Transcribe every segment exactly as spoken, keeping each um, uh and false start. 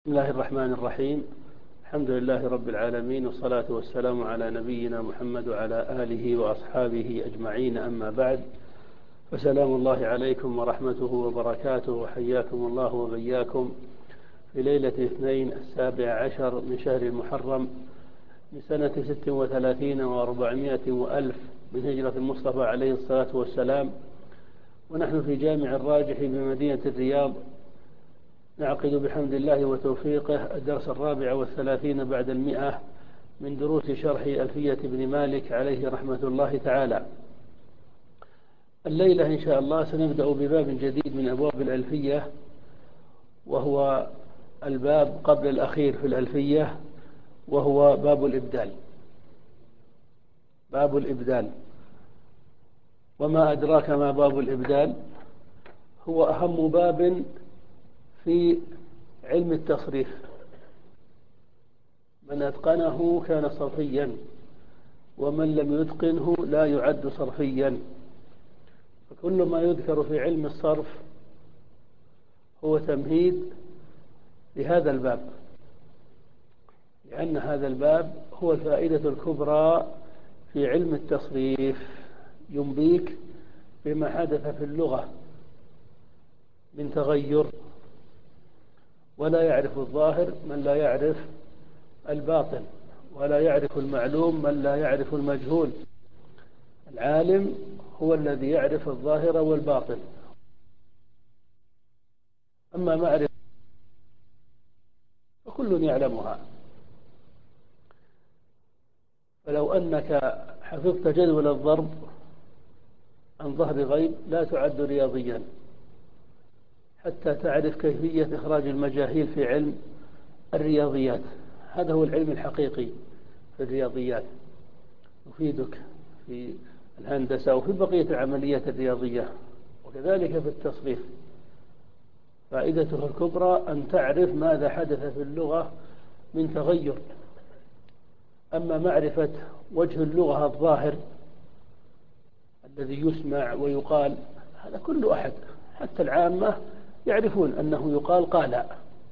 بسم الله الرحمن الرحيم. الحمد لله رب العالمين، والصلاة والسلام على نبينا محمد وعلى آله وأصحابه أجمعين، أما بعد، فسلام الله عليكم ورحمته وبركاته، وحياكم الله وبياكم في ليلة الاثنين السابع عشر من شهر المحرم من سنة ست وثلاثين وأربعمائة وألف من هجرة المصطفى عليه الصلاة والسلام، ونحن في جامع الراجح بمدينة الرياض نعقد بحمد الله وتوفيقه الدرس الرابع والثلاثين بعد المئة من دروس شرح ألفية ابن مالك عليه رحمة الله تعالى. الليلة إن شاء الله سنبدأ بباب جديد من أبواب الألفية، وهو الباب قبل الأخير في الألفية، وهو باب الإبدال. باب الإبدال، وما أدراك ما باب الإبدال؟ هو أهم باب في علم التصريف، من أتقنه كان صرفيا، ومن لم يتقنه لا يعد صرفيا. فكل ما يذكر في علم الصرف هو تمهيد لهذا الباب، لأن هذا الباب هو الفائدة الكبرى في علم التصريف، ينبيك بما حدث في اللغة من تغير، ولا يعرف الظاهر من لا يعرف الباطن، ولا يعرف المعلوم من لا يعرف المجهول. العالم هو الذي يعرف الظاهر والباطن، أما معرفة فكل يعلمها. فلو أنك حفظت جدول الضرب عن ظهر غيب لا تعد رياضيا حتى تعرف كيفية إخراج المجاهيل في علم الرياضيات. هذا هو العلم الحقيقي في الرياضيات، يفيدك في الهندسة وفي بقية العمليات الرياضية، وكذلك في التصريف. فائدته الكبرى أن تعرف ماذا حدث في اللغة من تغير. أما معرفة وجه اللغة الظاهر الذي يسمع ويقال، هذا كل أحد حتى العامة يعرفون أنه يقال قال،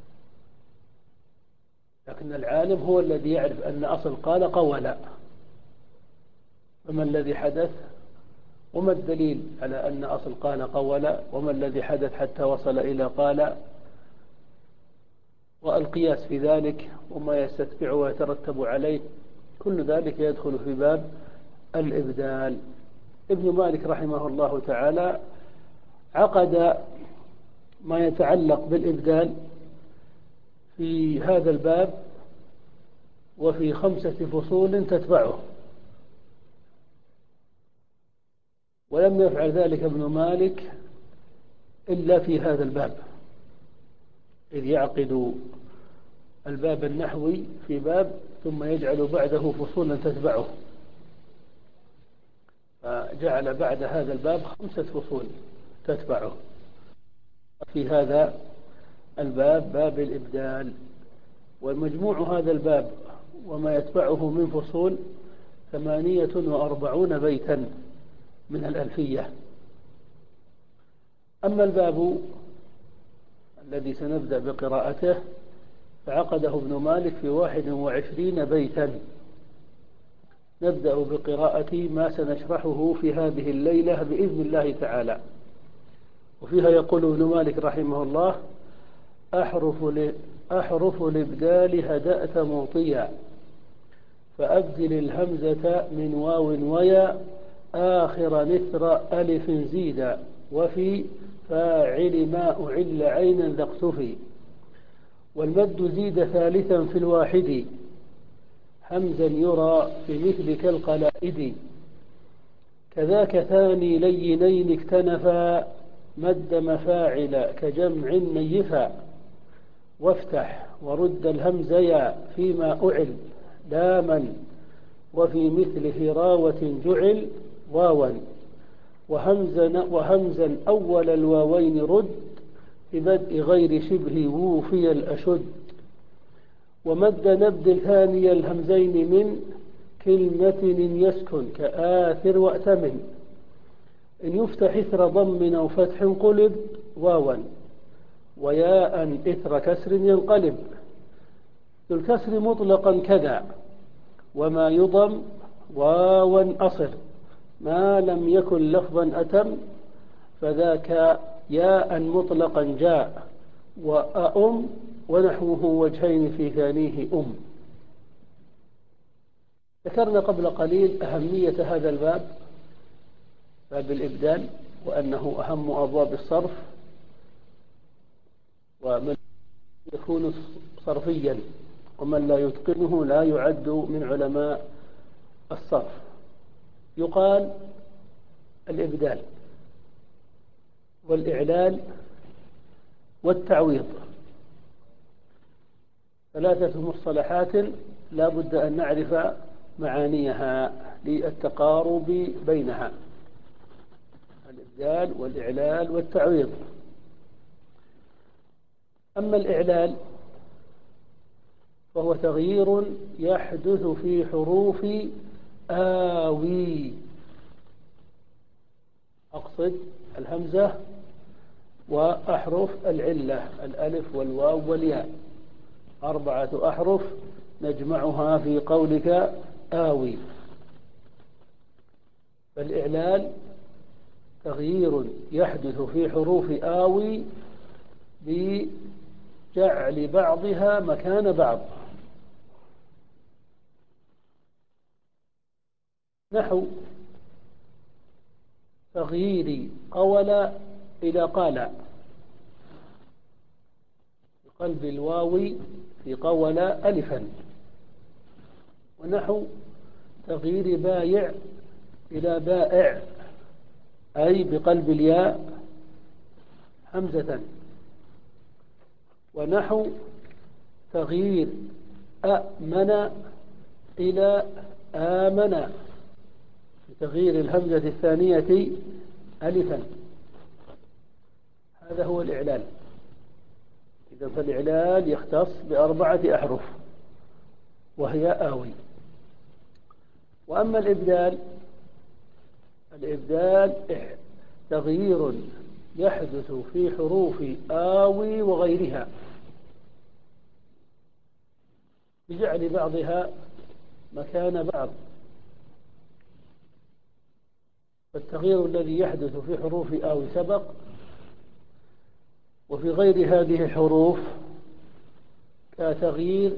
لكن العالم هو الذي يعرف أن أصل قال قول. فما الذي حدث؟ وما الدليل على أن أصل قال قول؟ وما الذي حدث حتى وصل إلى قال؟ والقياس في ذلك وما يستتبع ويترتب عليه، كل ذلك يدخل في باب الإبدال. ابن مالك رحمه الله تعالى عقد ما يتعلق بالإبدال في هذا الباب وفي خمسة فصول تتبعه، ولم يفعل ذلك ابن مالك إلا في هذا الباب، إذ يعقد الباب النحوي في باب ثم يجعل بعده فصولا تتبعه، فجعل بعد هذا الباب خمسة فصول تتبعه. في هذا الباب باب الإبدال، ومجموع هذا الباب وما يتبعه من فصول ثمانية وأربعون بيتا من الألفية. أما الباب الذي سنبدأ بقراءته فعقده ابن مالك في واحد وعشرين بيتا. نبدأ بقراءة ما سنشرحه في هذه الليلة بإذن الله تعالى. وفيها يقول ابن مالك رحمه الله: أحرف, ل... أحرف الإبدال هدأت موطيا، فأبدل الهمزة من واو ويا، آخر نثر ألف زيدا، وفي فاعل ما أعل عينا ذا اقتفي، والمد زيد ثالثا في الواحد، همزا يرى في مثل كالقلائد، كذاك ثاني لينين اكتنفا، مد مفاعل كجمع نيفا، وافتح ورد الهمزيا فيما أعل لاما، وفي مثل هراوة جعل واوا، وهمزا, وهمزا أول الواوين رد، في بدء غير شبه ووفي الأشد، ومد نبدل ثاني الهمزين من كلمة يسكن كآثر وأتمن، إن يفتح إثر ضم أو فتح قلب واوا، وياء إثر كسر ينقلب، ذو الكسر مطلقا كذا، وما يضم واوا أصر، ما لم يكن لفظا أتم، فذاك ياء مطلقا جاء، وأم ونحوه وجهين في ثانيه أم. ذكرنا قبل قليل أهمية هذا الباب، باب الإبدال، وأنه أهم أبواب الصرف، ومن يكون صرفيا ومن لا يتقنه لا يعد من علماء الصرف. يقال الإبدال والإعلال والتعويض ثلاثة مصطلحات لا بد أن نعرف معانيها للتقارب بينها: الإبدال والإعلال والتعويض. أما الإعلال فهو تغيير يحدث في حروف آوي، أقصد الهمزة وأحرف العلة الألف والواو والياء، أربعة أحرف نجمعها في قولك آوي. فالإعلال تغيير يحدث في حروف آوي بجعل بعضها مكان بعض، نحو تغيير قول إلى قال، بقلب الواو في قول ألفا، ونحو تغيير بايع إلى بائع، أي بقلب الياء همزة، ونحو تغيير أأمن إلى آمن بتغيير الهمزة الثانية ألفا. هذا هو الإعلال. إذا فالإعلال يختص بأربعة أحرف وهي آوي. وأما الإبدال، الإبدال تغيير يحدث في حروف آوي وغيرها بجعل بعضها مكان بعض. فالتغيير الذي يحدث في حروف آوي سبق، وفي غير هذه الحروف كتغيير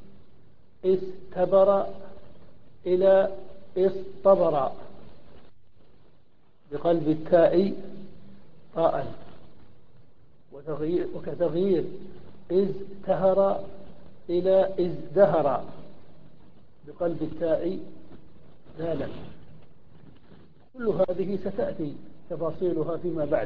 استبر إلى اصطبر بقلب التاء طاء، وتغيير وكتغيير ازدهر إلى ازدهر بقلب التاء دالا. كل هذه ستأتي تفاصيلها فيما بعد.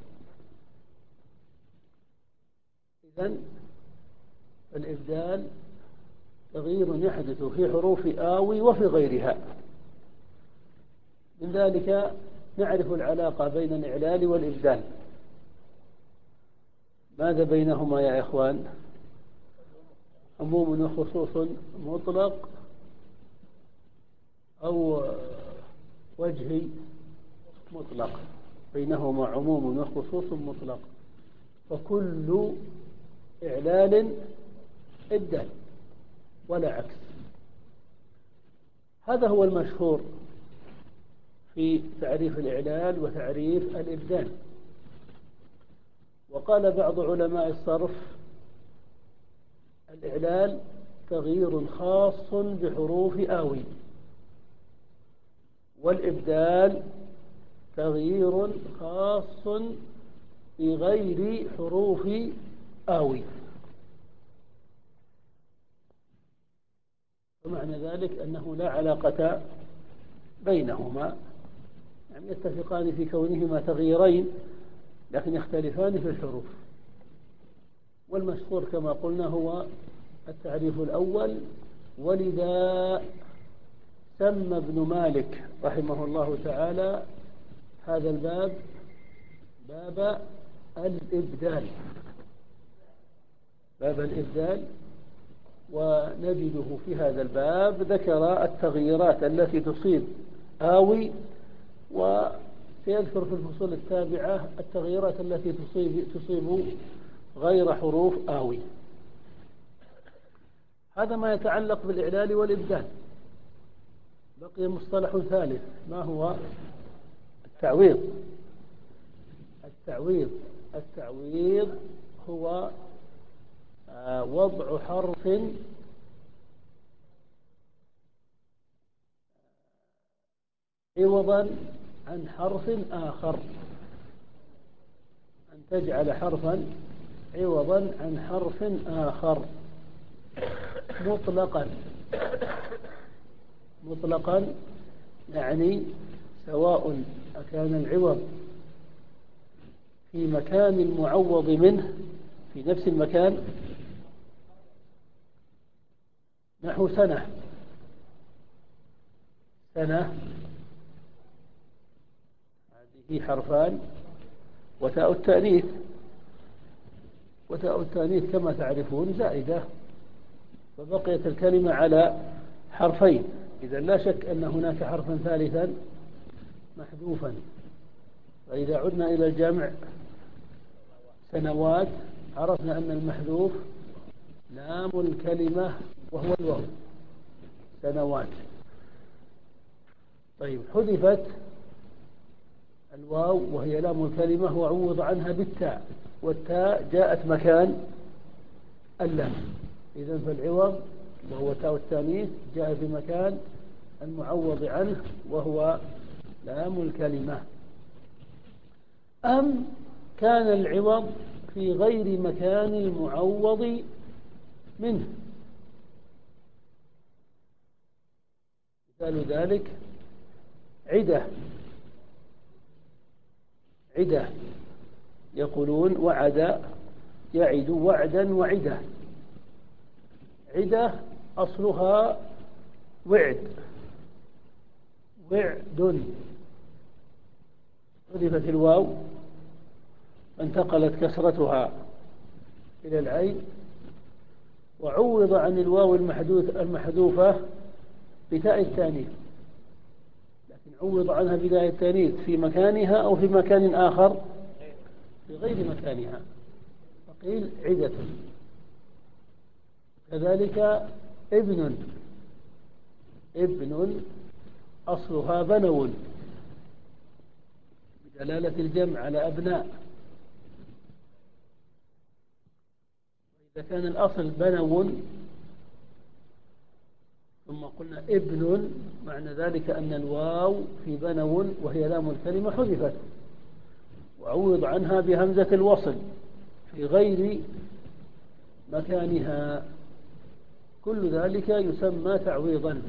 إذن الإبدال تغيير يحدث في حروف آوي وفي غيرها. من ذلك نعرف العلاقة بين الإعلال والإبدال. ماذا بينهما يا إخوان؟ عموم وخصوص مطلق أو وجهي مطلق؟ بينهما عموم وخصوص مطلق، فكل إعلال إبدال ولا عكس. هذا هو المشهور في تعريف الإعلال وتعريف الإبدال. وقال بعض علماء الصرف: الإعلال تغيير خاص بحروف آوي، والإبدال تغيير خاص بغير حروف آوي. ومعنى ذلك أنه لا علاقة بينهما، يعني يتفقان في كونهما تغييرين لكن يختلفان في الحروف. والمشهور كما قلنا هو التعريف الأول. ولذا سمى ابن مالك رحمه الله تعالى هذا الباب باب الإبدال، باب الإبدال. ونجده في هذا الباب ذكر التغييرات التي تصيب آوي، وسيذكر في الفصول التابعة التغييرات التي تصيب تصيب غير حروف آوي. هذا ما يتعلق بالإعلال والإبدال. بقي مصطلح ثالث، ما هو؟ التعويض. التعويض التعويض هو وضع حرف عوضا عن حرف آخر، أن تجعل حرفا عوضا عن حرف آخر مطلقا. مطلقا يعني سواء أكان العوض في مكان المعوض منه في نفس المكان، نحو سنة. سنة هذه حرفان وتاء التأنيث، وتاء التأنيث كما تعرفون زائدة، فبقيت الكلمة على حرفين. إذا لا شك أن هناك حرفا ثالثا محذوفا. فإذا عدنا إلى الجمع سنوات عرفنا أن المحذوف لام الكلمة وهو الواو، سنوات. طيب، حذفت الواو وهي لام الكلمة وعوض عنها بالتاء، والتاء جاءت مكان اللام. إذن فالعوض وهو تاء التانيث جاء في مكان المعوض عنه وهو لام الكلمة. أم كان العوض في غير مكان المعوض منه. مثال ذلك عدة. عدة يقولون وعد يعد وعدا وعدة. عدة أصلها وعد، وعد. حذفت الواو انتقلت كسرتها إلى العين، وعوض عن الواو المحذوفة بتاء التانيث، لكن عوض عنها بتاء التانيث في مكانها أو في مكان آخر في غير مكانها، فقيل عدة. كذلك ابن. ابن أصلها بنو بدلالة الجمع على أبناء. إذا كان الأصل بنو ثم قلنا ابن، معنى ذلك أن الواو في بنو وهي لام الكلمة حذفت وعوض عنها بهمزة الوصل في غير مكانها. كل ذلك يسمى تعويضا.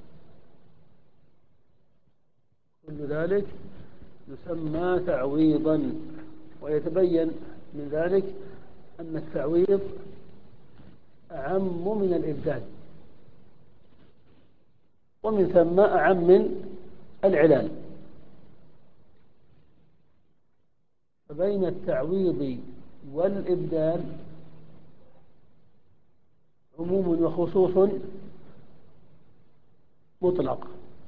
كل ذلك يسمى تعويضا. ويتبين من ذلك أن التعويض أعم من الإبدال، ومن ثم أعم من العلال. فبين التعويض والإبدال عموم وخصوص مطلق،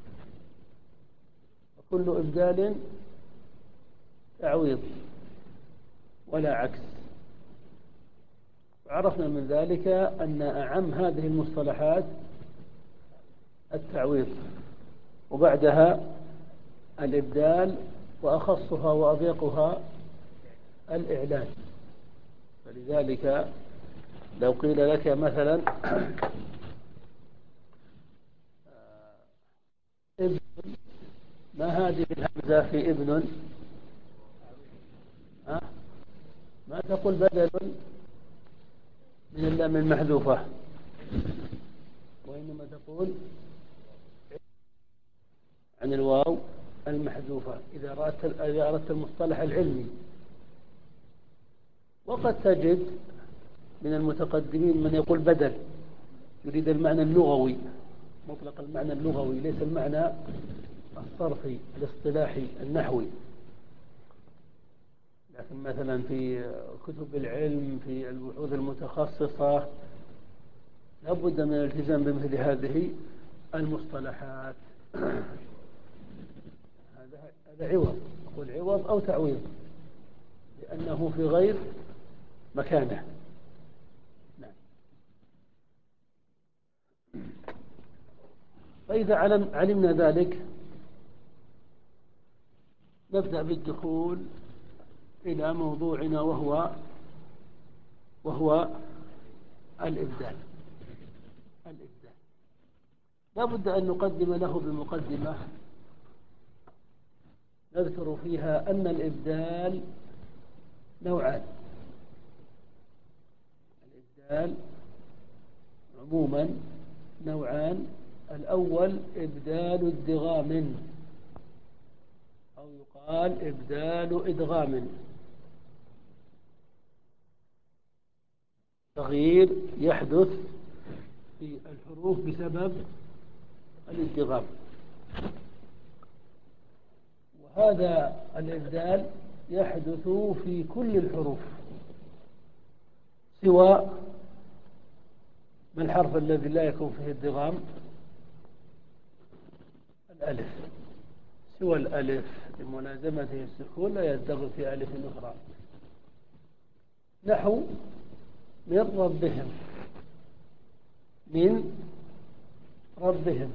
وكل إبدال تعويض ولا عكس. عرفنا من ذلك أن أعم هذه المصطلحات التعويض، وبعدها الإبدال، وأخصها وأضيقها الإعلان. فلذلك لو قيل لك مثلا ابن، ما هذه الهمزة في ابن؟ ها؟ ما تقول بدل من اللام المحذوفة، وإنما تقول عن الواو المحذوفة إذا أردت إذا أردت المصطلح العلمي. وقد تجد من المتقدمين من يقول بدل، يريد المعنى اللغوي مطلق، المعنى اللغوي ليس المعنى الصرفي الاصطلاحي النحوي. لكن مثلا في كتب العلم في البحوث المتخصصة لابد من الالتزام بمثل هذه المصطلحات. هذا هذا عوض، أقول عوض أو تعويض لأنه في غير مكانه. نعم. فإذا علم علمنا ذلك نبدأ بالدخول إلى موضوعنا وهو وهو الإبدال. الإبدال لا بد أن نقدم له بمقدمة نذكر فيها أن الإبدال نوعان. الإبدال عموما نوعان: الأول إبدال ادغام، أو يقال إبدال إدغام، تغيير يحدث في الحروف بسبب الادغام. وهذا الإبدال يحدث في كل الحروف سوى ما الحرف الذي لا يكون فيه ادغام؟ الألف. سوى الألف لملازمته السكون لا يدغم في ألف أخرى، نحو من ربهم. من ربهم،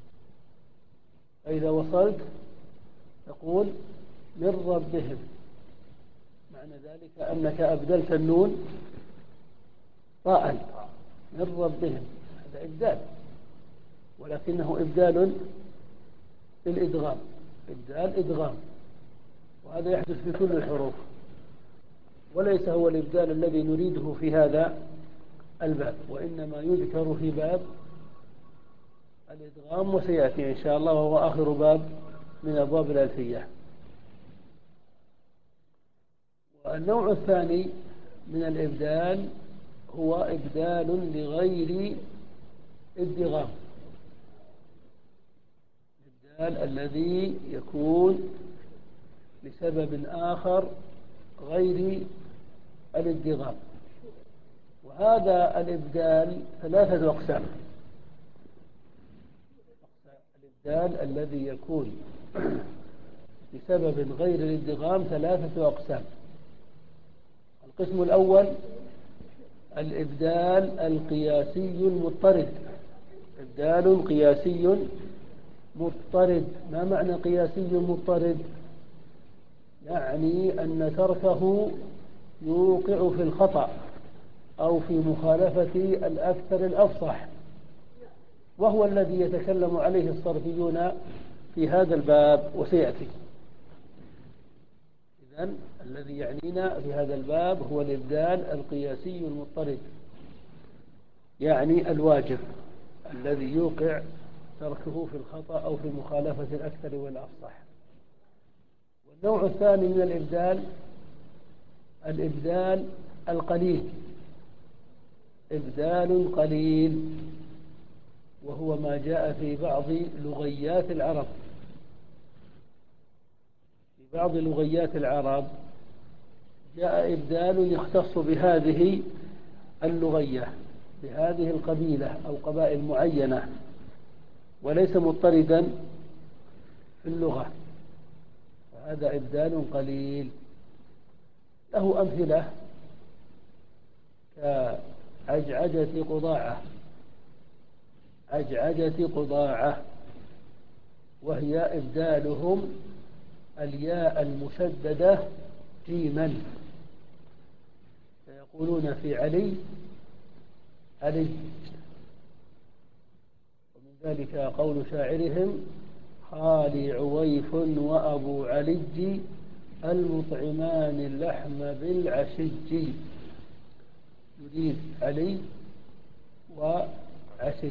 فإذا وصلت تقول من ربهم، معنى ذلك أنك أبدلت النون طاء. من ربهم، هذا إبدال، ولكنه إبدال بالإدغام، إبدال إدغام، وهذا يحدث في كل الحروف، وليس هو الإبدال الذي نريده في هذا الباب، وإنما يذكر في باب الإدغام، وسيأتي إن شاء الله، وهو آخر باب من أبواب الألفية. والنوع الثاني من الإبدال هو إبدال لغير ادغام، الإبدال الذي يكون لسبب آخر غير الادغام. وهذا الإبدال ثلاثة أقسام. الإبدال الذي يكون بسبب غير الادغام ثلاثة أقسام. القسم الأول الإبدال القياسي المضطرد. إبدال قياسي مضطرد. ما معنى قياسي مضطرد؟ يعني أن تركه يوقع في الخطأ أو في مخالفة الأكثر الأفصح، وهو الذي يتكلم عليه الصرفيون في هذا الباب وسيأتي. إذن الذي يعنينا في هذا الباب هو الإبدال القياسي المضطرد، يعني الواجب الذي يوقع تركه في الخطأ أو في مخالفة الأكثر والأفصح. والنوع الثاني من الإبدال الإبدال القليل. إبدال قليل وهو ما جاء في بعض لغيات العرب. في بعض لغيات العرب جاء إبدال يختص بهذه اللغية، بهذه القبيلة أو قبائل معينة، وليس مضطردا في اللغة، فهذا إبدال قليل. له أمثلة كعجعجة قضاعة. عجعجة قضاعة، وهي إبدالهم الياء المشددة جيما، فيقولون في علي علي. ومن ذلك قول شاعرهم: خالي عويف وأبو علي المطعمان اللحم بالعشج. يريد علي وعشي.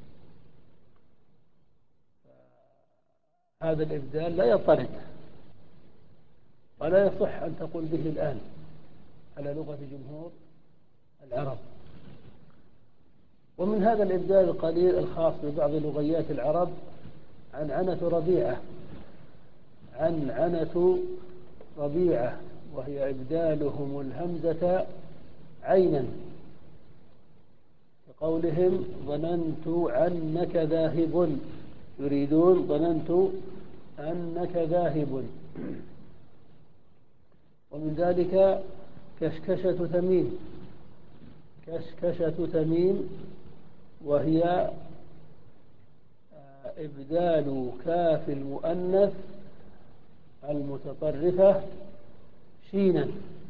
هذا الإبدال لا يضطرد ولا يصح أن تقول به الآن على لغة جمهور العرب. ومن هذا الإبدال القليل الخاص ببعض لغيات العرب عنعنة ربيعة. عنعنة ربيعة، وهي إبدالهم الهمزة عينا، كقولهم: ظننت عنك ذاهب. يريدون ظننت أنك ذاهب. ومن ذلك كشكشة تميم. كشكشة تميم، وهي إبدال كاف المؤنث المتطرفة شينا،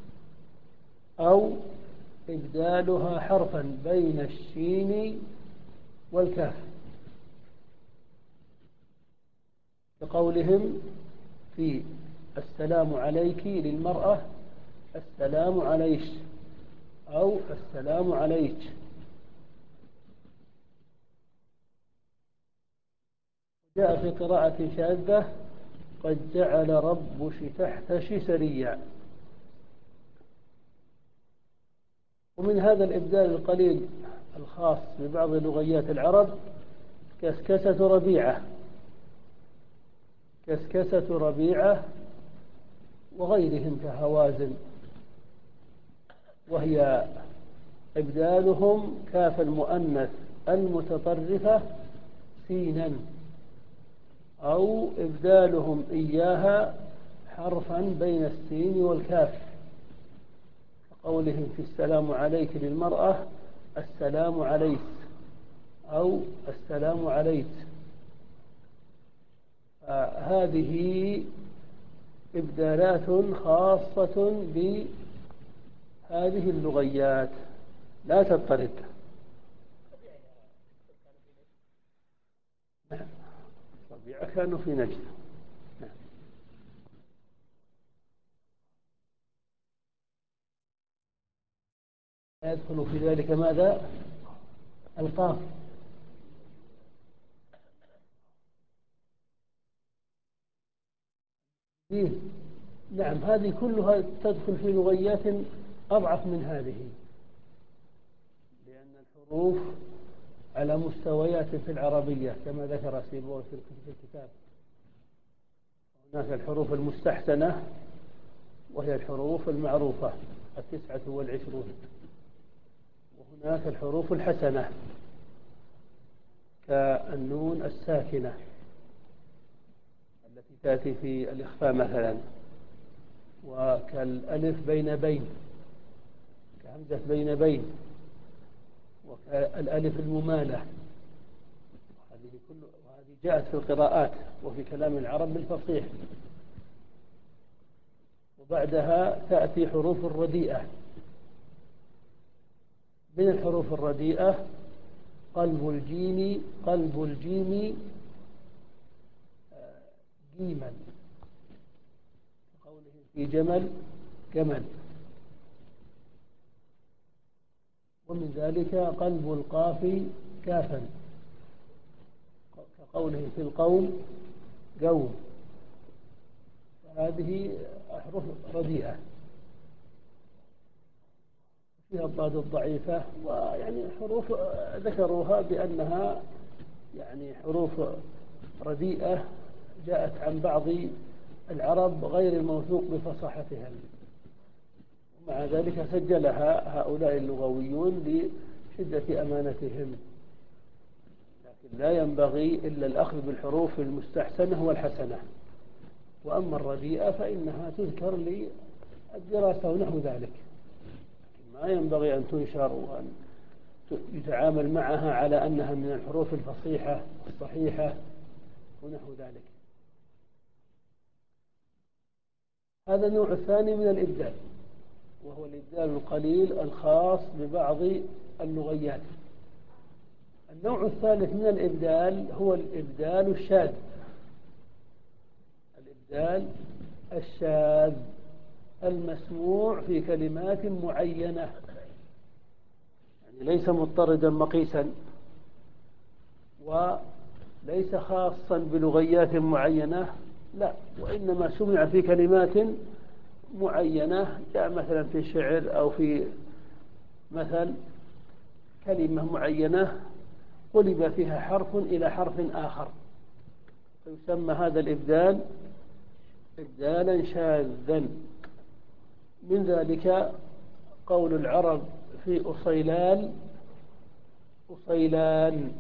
أو إبدالها حرفا بين الشين والكاف، كقولهم في السلام عليك للمرأة السلام عليش أو السلام عليك. جاء في قراءة شاذة قد جعل ربش تحتش سريا. ومن هذا الإبدال القليل الخاص ببعض لغيات العرب كسكسة ربيعة، كسكسة ربيعة وغيرهم كهوازن، وهي إبدالهم كاف المؤنث المتطرفة سينا، أو إبدالهم إياها حرفا بين السين والكاف، كقولهم في السلام عليك للمرأة السلام عليك أو السلام عليك. هذه إبدالات خاصة بهذه اللغيات لا تضطرد. نعم، ربيعة كانوا في نجد. نعم. يدخل في ذلك ماذا؟ القاف. فيه. نعم، هذه كلها تدخل في لغيات أضعف من هذه، لأن الحروف على مستويات في العربية كما ذكر سيبويه في الكتاب. هناك الحروف المستحسنة وهي الحروف المعروفة التسعة والعشرون، وهناك الحروف الحسنة كالنون الساكنة التي تأتي في الإخفاء مثلا، وكالألف بين بين، كهمزة بين بين، وكالألف الممالة. هذه كل وهذه جاءت في القراءات وفي كلام العرب بالفصيح. وبعدها تأتي حروف الرديئة. من الحروف الرديئة قلب الجيم، قلب الجيم جيما، قوله في جمل جمل. ومن ذلك قلب القاف كافا، كقوله في القوم قوم. هذه أحرف رديئة فيها الضاد الضعيفة، ويعني حروف ذكروها بأنها يعني حروف رديئة جاءت عن بعض العرب غير الموثوق بفصاحتها، ومع ذلك سجلها هؤلاء اللغويون لشدة أمانتهم. لكن لا ينبغي إلا الأخذ بالحروف المستحسنة والحسنة، وأما الرديئة فإنها تذكر للدراسة ونحو ذلك، ما ينبغي أن تنشر وأن يتعامل معها على أنها من الحروف الفصيحة الصحيحة ونحو ذلك. هذا النوع الثاني من الإبدال، وهو الإبدال القليل الخاص ببعض اللغيات. النوع الثالث من الإبدال هو الإبدال الشاذ. الإبدال الشاذ المسموع في كلمات معينة، يعني ليس مضطردا مقيسا، وليس خاصا بلغيات معينة، لا، وإنما سمع في كلمات معينة، جاء مثلا في شعر أو في مثل كلمة معينة قلب فيها حرف إلى حرف آخر، فيسمى هذا الإبدال إبدالا شاذا. من ذلك قول العرب في أصيلان أصيلان،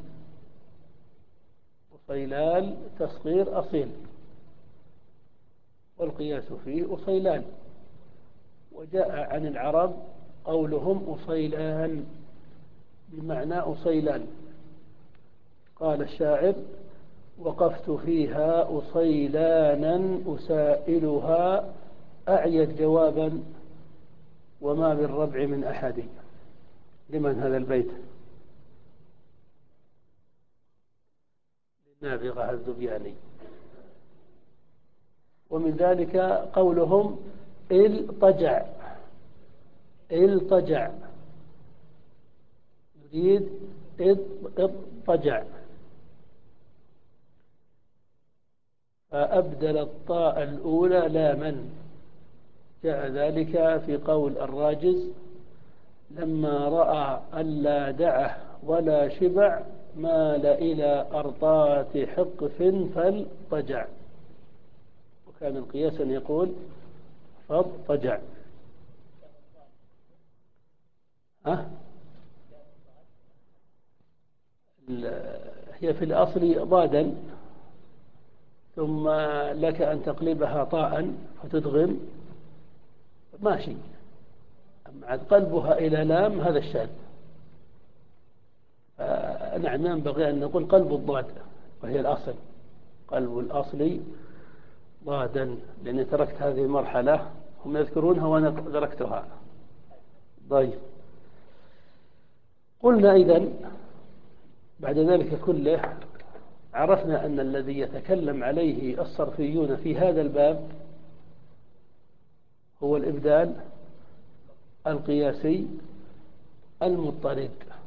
أصيلان تصغير أصيل، والقياس فيه أصيلان. وجاء عن العرب قولهم أصيلان بمعنى أصيلان. قال الشاعر وقفت فيها أصيلانا أسائلها أعيت جوابا وما بالربع من أحد. لمن هذا البيت؟ للنابغة الذبياني. ومن ذلك قولهم الطجع، الطجع يريد اضطجع، فأبدل الطاء الأولى لاما. جاء ذلك في قول الراجز: لما رأى ألا دعه ولا شبع مال إلى أرطات حقف فالطجع. وكان القياسا يقول فاضطجع. أه؟ هي في الأصل ضادا، ثم لك أن تقلبها طاء فتدغم، ماشي. أما قلبها إلى لام هذا الشاذ. نعم، ينبغي أن نقول قلب الضاد، وهي الأصل، قلب الأصل ضادا، لأني تركت هذه المرحلة، هم يذكرونها وأنا تركتها. طيب، قلنا إذن بعد ذلك كله عرفنا أن الذي يتكلم عليه الصرفيون في هذا الباب هو الإبدال القياسي المضطرد.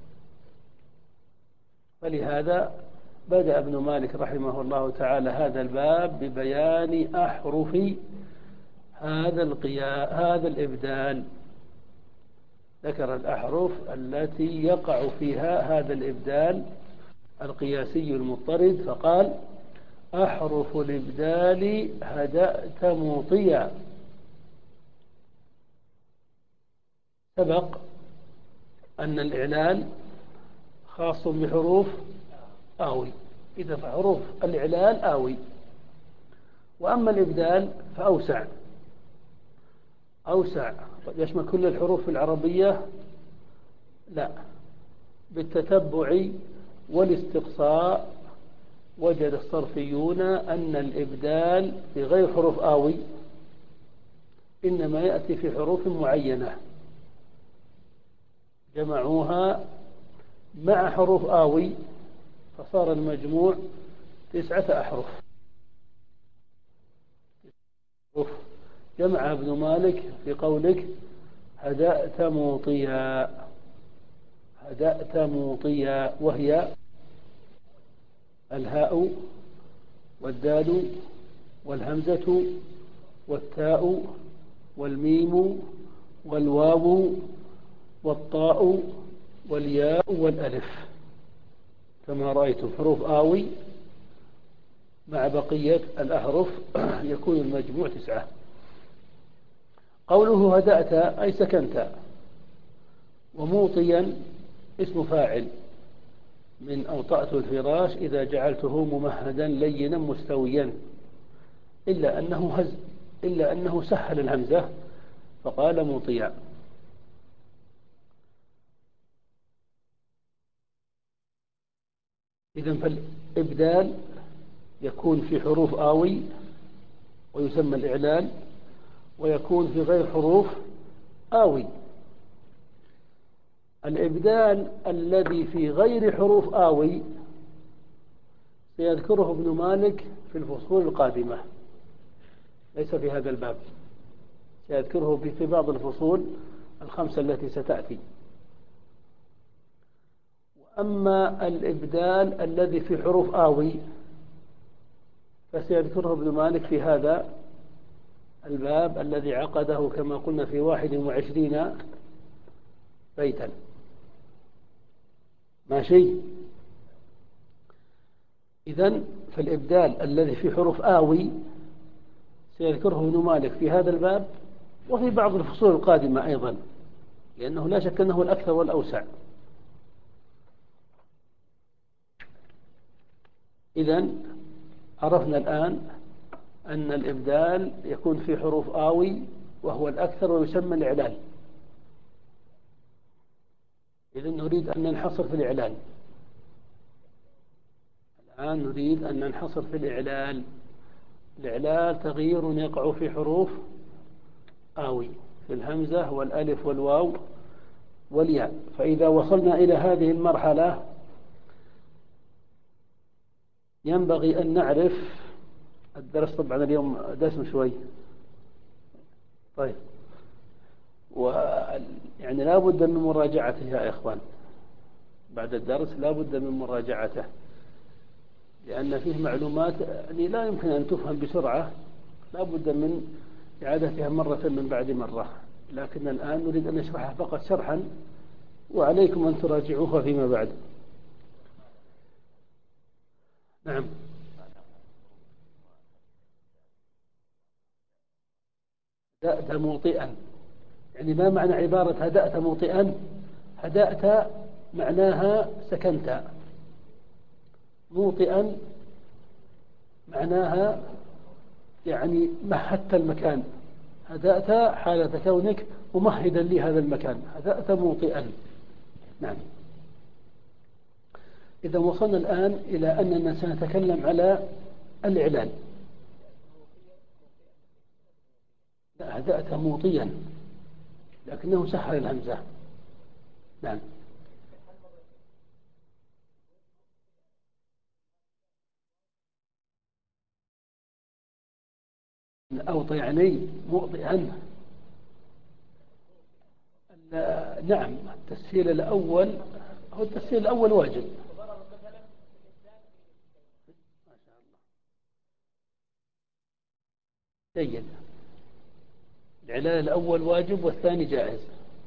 فلهذا بدأ ابن مالك رحمه الله تعالى هذا الباب ببيان أحرف هذا القيا هذا الإبدال. ذكر الأحرف التي يقع فيها هذا الإبدال القياسي المضطرد، فقال: أحرف الإبدال هدأت موطيا. سبق أن الإعلال خاص بحروف آوي، إذا فحروف الإعلال آوي. وأما الإبدال فأوسع، أوسع يشمل كل الحروف العربية. لا، بالتتبع والاستقصاء وجد الصرفيون أن الإبدال في غير حروف آوي إنما يأتي في حروف معينة، جمعوها مع حروف آوي فصار المجموع تسعة أحرف. جمع ابن مالك في قولك هدأت موطيا، هدأت موطيا، وهي الهاء والدال والهمزة والتاء والميم والواو والطاء والياء والألف، كما رأيتم حروف آوي مع بقية الأحرف يكون المجموع تسعة. قوله هدأت أي سكنت، وموطيا اسم فاعل من أوطأت الفراش إذا جعلته ممهدا لينا مستويا، إلا أنه هز إلا أنه سهل الهمزة فقال موطيا. إذن فالإبدال يكون في حروف آوي ويسمى الإعلال، ويكون في غير حروف آوي. الإبدال الذي في غير حروف آوي سيذكره ابن مالك في الفصول القادمة، ليس في هذا الباب، سيذكره في بعض الفصول الخمسة التي ستأتي. وأما الإبدال الذي في حروف آوي فسيذكره ابن مالك في هذا الباب الذي عقده كما قلنا في واحد وعشرين بيتا. ماشي. إذن فالإبدال الذي في حروف آوي سيذكره ابن مالك في هذا الباب وفي بعض الفصول القادمة أيضا، لأنه لا شك أنه الأكثر والأوسع. إذن عرفنا الآن أن الإبدال يكون في حروف آوي وهو الأكثر ويسمى الإعلال. إذن نريد أن ننحصر في الإعلال. الآن الآن نريد أن ننحصر في الإعلال. الإعلال تغيير يقع في حروف آوي، في الهمزة والألف والواو والياء. فإذا وصلنا إلى هذه المرحلة ينبغي أن نعرف الدرس. طبعا اليوم دسم شوي، طيب، و يعني لا بد من مراجعته يا إخوان. بعد الدرس لا بد من مراجعته، لأن فيه معلومات يعني لا يمكن أن تفهم بسرعة، لا بد من إعادتها مرة من بعد مرة. لكن الآن نريد أن نشرحها فقط شرحا، وعليكم أن تراجعوها فيما بعد. نعم. هدأت موطئا، يعني ما معنى عبارة هدأت موطئا؟ هدأت معناها سكنت، موطئا معناها يعني مهدت المكان. هدأت حالة كونك ممهدا لهذا المكان، هدأت موطئا. نعم. إذا وصلنا الآن إلى أننا سنتكلم على الإعلان. لا، هدأت موطيا، لكنه سهل الهمزة. نعم. أوطي يعني موطئا. نعم، التسهيل الأول هو التسهيل الأول واجب. ما شاء الله، جيد. العلال الأول واجب والثاني جائز.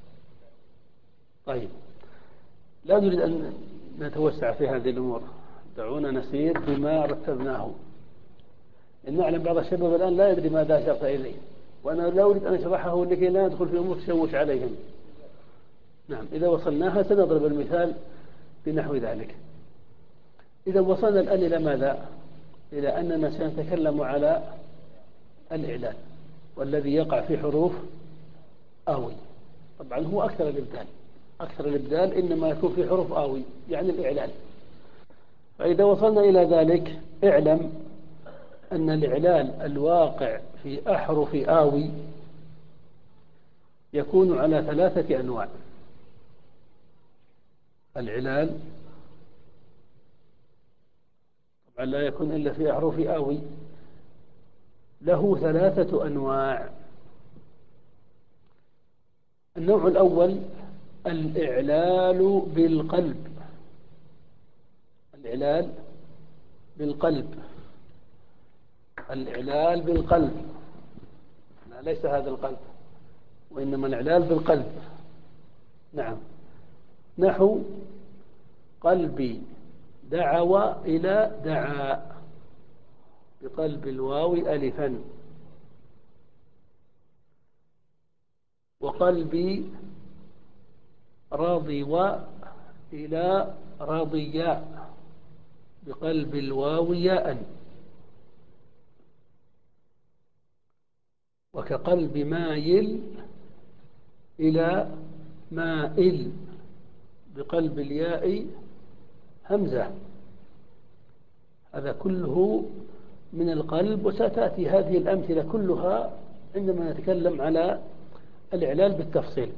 طيب، لا نريد أن نتوسع في هذه الأمور، دعونا نسير بما رتبناه. إن نعلم بعض الشباب الآن لا يدري ماذا أشرت إليه، وأنا لا أريد أن أشرحه لكي لا ندخل في أمور تشوش عليهم. نعم، إذا وصلناها سنضرب المثال بنحو ذلك. إذا وصلنا الآن إلى ماذا؟ إلى أننا سنتكلم على الإعلان، والذي يقع في حروف آوي. طبعا هو أكثر الإبدال، أكثر الإبدال إنما يكون في حروف آوي، يعني الإعلان. فإذا وصلنا إلى ذلك اعلم أن الإعلان الواقع في أحرف آوي يكون على ثلاثة أنواع. الإعلان طبعا لا يكون إلا في أحرف آوي، له ثلاثة أنواع. النوع الأول الإعلال بالقلب. الإعلال بالقلب. الإعلال بالقلب، لا ليس هذا القلب، وإنما الإعلال بالقلب. نعم. نحو قلبي دعوى إلى دعاء، بقلب الواو ألفا. وقلبي رضي إلى رضياء، بقلب الواو ياء. وكقلب مايل إلى مائل، بقلب الياء همزة. هذا كله من القلب، وستأتي هذه الأمثلة كلها عندما نتكلم على الإعلال بالتفصيل.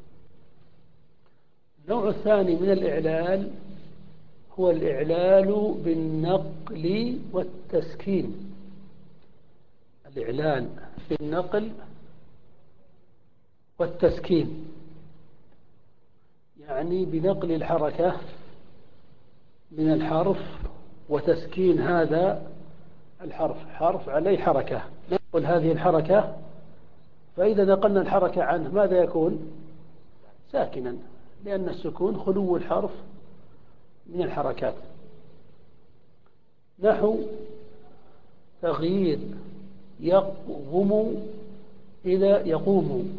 النوع الثاني من الإعلال هو الإعلال بالنقل والتسكين. الإعلال بالنقل والتسكين، يعني بنقل الحركة من الحرف وتسكين هذا الحرف. حرف عليه حركة، نقل هذه الحركة، فإذا نقلنا الحركة عنه ماذا يكون؟ ساكنا، لأن السكون خلو الحرف من الحركات. نحو تغيير يقوم إلى يقوم.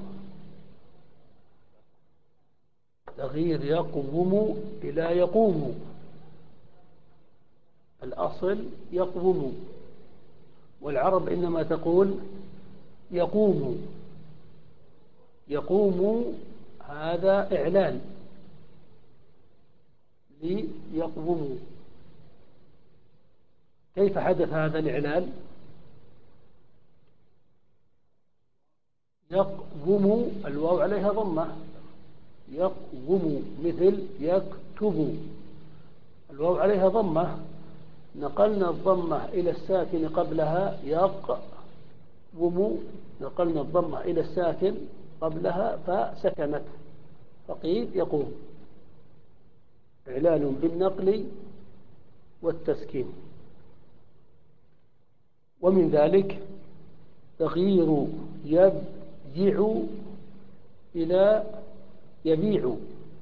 تغيير يقوم إلى يقوم، الأصل يقوم، والعرب إنما تقول يقوم. يقوم هذا إعلان ليقوم. كيف حدث هذا الإعلال؟ يقوم، الواو عليها ضمة، يقوم، مثل يكتب، الواو عليها ضمة، نقلنا الضمة إلى الساكن قبلها يقوم، نقلنا الضمة إلى الساكن قبلها فسكنت، فقيل يقوم. إعلال بالنقل والتسكين. ومن ذلك تغيير يبيع إلى يبيع،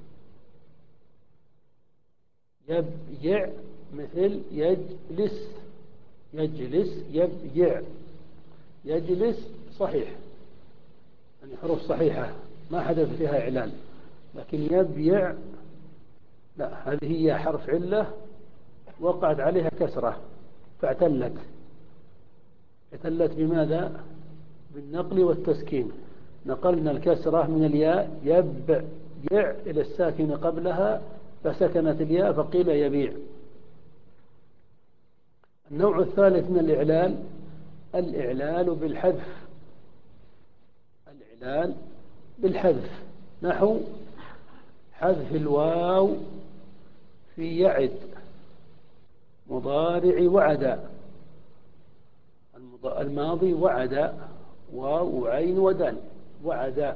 يبيع مثل يجلس، يجلس يبيع، يجلس صحيح، يعني حروف صحيحة ما حدث فيها إعلان، لكن يبيع لا، هذه هي حرف علة وقعت عليها كسرة فاعتلت. اعتلت بماذا؟ بالنقل والتسكين. نقلنا الكسرة من الياء يبيع إلى الساكن قبلها فسكنت الياء فقيل يبيع. النوع الثالث من الإعلال الإعلال بالحذف، الإعلال بالحذف، نحو حذف الواو في يعد مضارع وعد، الماضي وعد، واو وعين ودال، وعد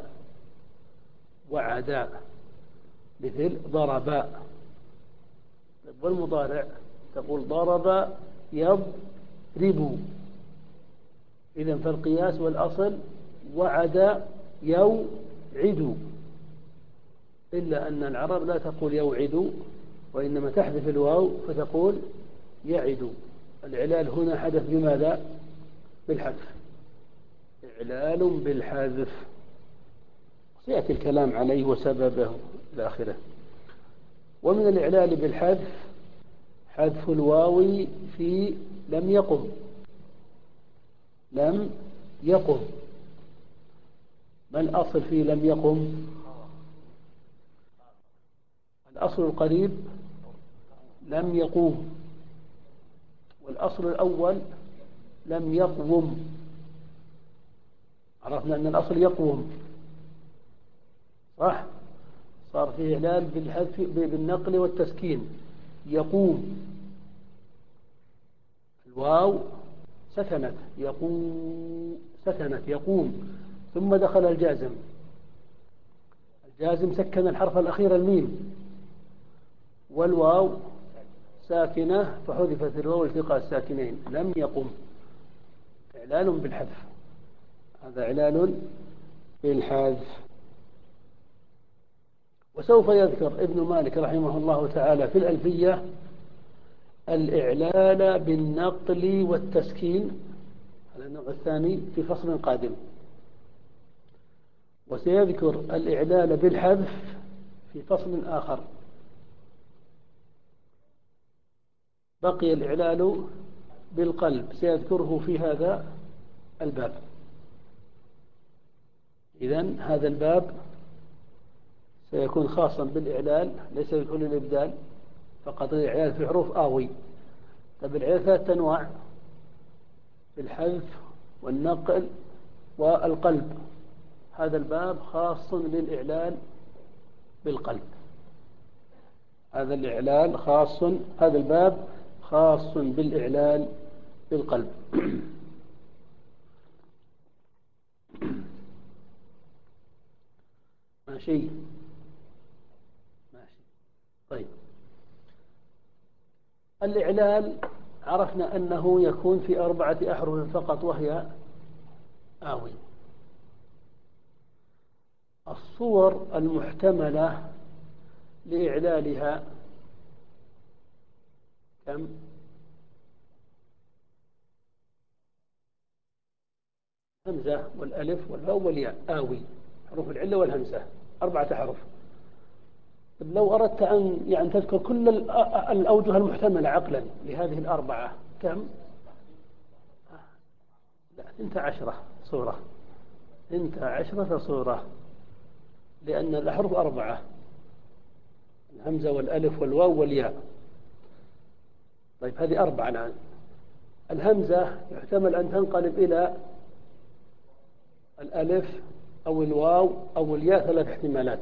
وعد، مثل ضرب. والمضارع تقول ضرب يضرب. إذن فالقياس والأصل وعد يوعد، إلا أن العرب لا تقول يوعد وإنما تحذف الواو فتقول يعد. الإعلال هنا حدث بماذا؟ بالحذف، إعلال بالحذف، سيأتي الكلام عليه وسببه إلى آخره. ومن الإعلال بالحذف حذف الواو في لم يقم، لم يقم. ما الأصل في لم يقم؟ الأصل القريب لم يقوم، والأصل الأول لم يقوم. عرفنا أن الأصل يقوم، صح؟ صار فيه إعلال بالحذف بالنقل والتسكين. يقوم، الواو سكنت، يقوم سكنت يقوم، ثم دخل الجازم، الجازم سكن الحرف الأخير الميم، والواو ساكنة فحذفت الواو التقاء الساكنين، لم يقم. إعلال بالحذف، هذا إعلال بالحذف. وسوف يذكر ابن مالك رحمه الله تعالى في الألفية الإعلال بالنقل والتسكين، هذا النوع الثاني في فصل قادم. وسيذكر الإعلال بالحذف في فصل آخر. بقي الإعلال بالقلب سيذكره في هذا الباب. إذن هذا الباب سيكون خاصا بالإعلال ليس بكل الإبدال، فقط الإعلال في حروف آوي. طيب الإعلال ثلاثة أنواع، بالحذف والنقل والقلب. هذا الباب خاص بالإعلال بالقلب، هذا الإعلال خاص، هذا الباب خاص بالإعلال بالقلب. ماشي ماشي. طيب الإعلال عرفنا أنه يكون في أربعة أحرف فقط وهي آوي. الصور المحتملة لإعلالها كم؟ همزة والألف والواو والياء، آوي، حروف العلة والهمزة، أربعة أحرف. لو أردت أن يعني تذكر كل الأوجه المحتملة عقلا لهذه الأربعة كم؟ لا، انت عشرة صورة، انت عشرة صورة، لأن الأحرف أربعة، الهمزة والألف والواو والياء. طيب هذه أربعة الآن. الهمزة يحتمل أن تنقلب إلى الألف أو الواو أو الياء، ثلاث احتمالات.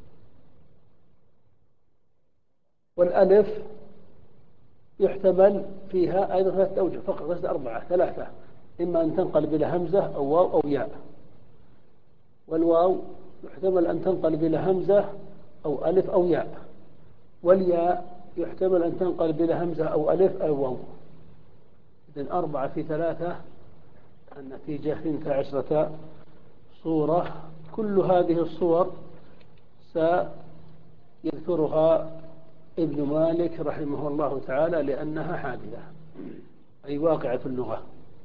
والألف يحتمل فيها أيضا ثلاثة أوجه فقط، ليس أربعة، ثلاثة، إما أن تنقلب إلى همزة أو واو أو ياء. والواو يحتمل أن تنقلب إلى همزة أو ألف أو ياء. والياء يحتمل أن تنقلب إلى همزة أو ألف أو واو. إذن أربعة في ثلاثة، النتيجة اثنتا عشرة صورة. كل هذه الصور سيذكرها ابن مالك رحمه الله تعالى لأنها حادثة، أي واقعة في اللغة،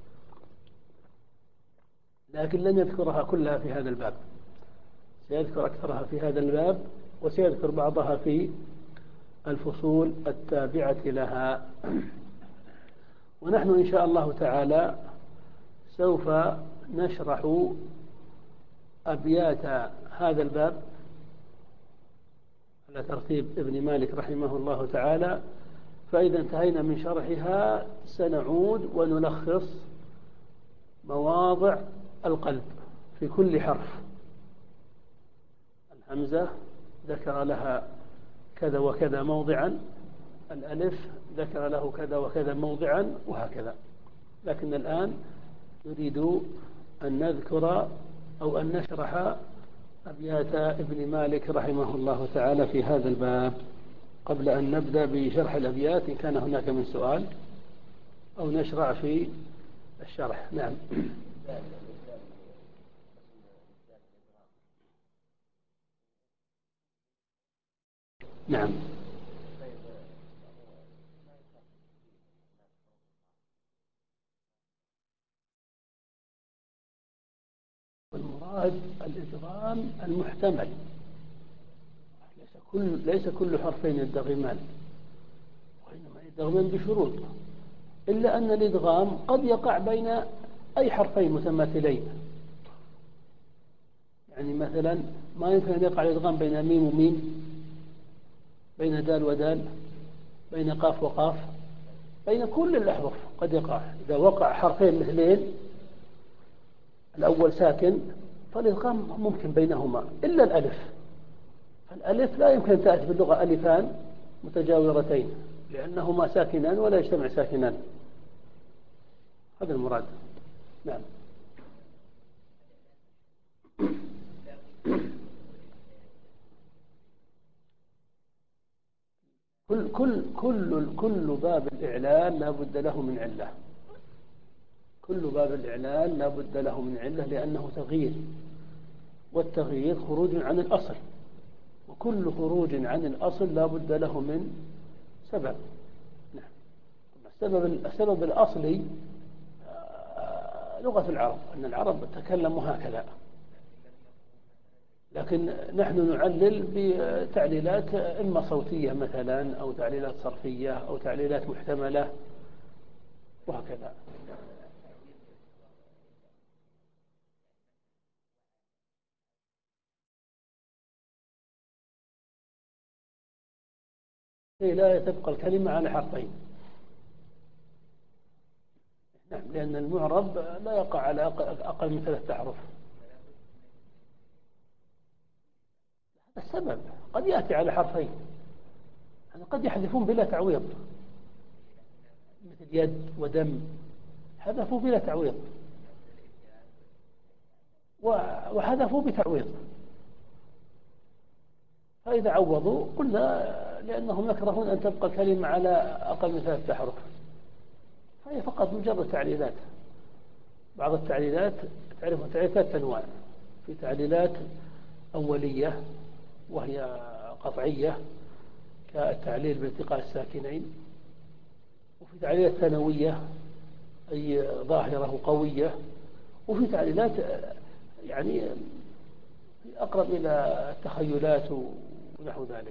لكن لن يذكرها كلها في هذا الباب، سيذكر أكثرها في هذا الباب، وسيذكر بعضها في الفصول التابعة لها. ونحن إن شاء الله تعالى سوف نشرح أبيات هذا الباب على ترتيب ابن مالك رحمه الله تعالى، فإذا انتهينا من شرحها سنعود ونلخص مواضع القلب في كل حرف. الهمزة ذكر لها كذا وكذا موضعا، الألف ذكر له كذا وكذا موضعا، وهكذا. لكن الآن نريد أن نذكر أو أن نشرح أبيات ابن مالك رحمه الله تعالى في هذا الباب. قبل أن نبدأ بشرح الأبيات إن كان هناك من سؤال، أو نشرع في الشرح. نعم. نعم. والمراد الإدغام المحتمل، ليس كل ليس كل حرفين يدغمان، وإنما يدغمان بشروط. إلا أن الإدغام قد يقع بين أي حرفين متماثلين. يعني مثلا ما يمكن أن يقع الإدغام بين ميم وميم، بين دال ودال، بين قاف وقاف، بين كل الأحرف قد يقع. إذا وقع حرفين مثلين الأول ساكن فالإدغام ممكن بينهما، إلا الألف. فالألف لا يمكن أن تأتي في اللغة ألفان متجاورتين، لأنهما ساكنان ولا يجتمع ساكنان. هذا المراد. نعم. كل كل كل كل باب الإعلان لا بد له من علة. كل باب الإعلان لا بد له من علة، لأنه تغيير، والتغيير خروج عن الأصل، وكل خروج عن الأصل لا بد له من سبب. نعم. السبب السبب الأصلي لغة العرب، أن العرب تكلموا هكذا، لكن نحن نعلل بتعليلات إما صوتية مثلا، أو تعليلات صرفية، أو تعليلات محتملة، وهكذا. لا تبقى الكلمة على حرفين. نعم، لأن المعرب لا يقع على أقل من ثلاثة أحرف. السبب قد يأتي على حرفين، يعني قد يحذفون بلا تعويض، مثل يد ودم، حذفوا بلا تعويض، وحذفوا بتعويض. فإذا عوضوا قلنا لأنهم يكرهون أن تبقى الكلمة على أقل من ثلاثة أحرف، فهي فقط مجرد تعليلات. بعض التعليلات تعرف تعريفات أنواع، في تعليلات أولية وهي قطعية كالتعليل بالتقاء الساكنين، وفي تعليلات ثانوية أي ظاهرة وقوية، وفي تعليلات يعني أقرب إلى التخيلات ونحو ذلك.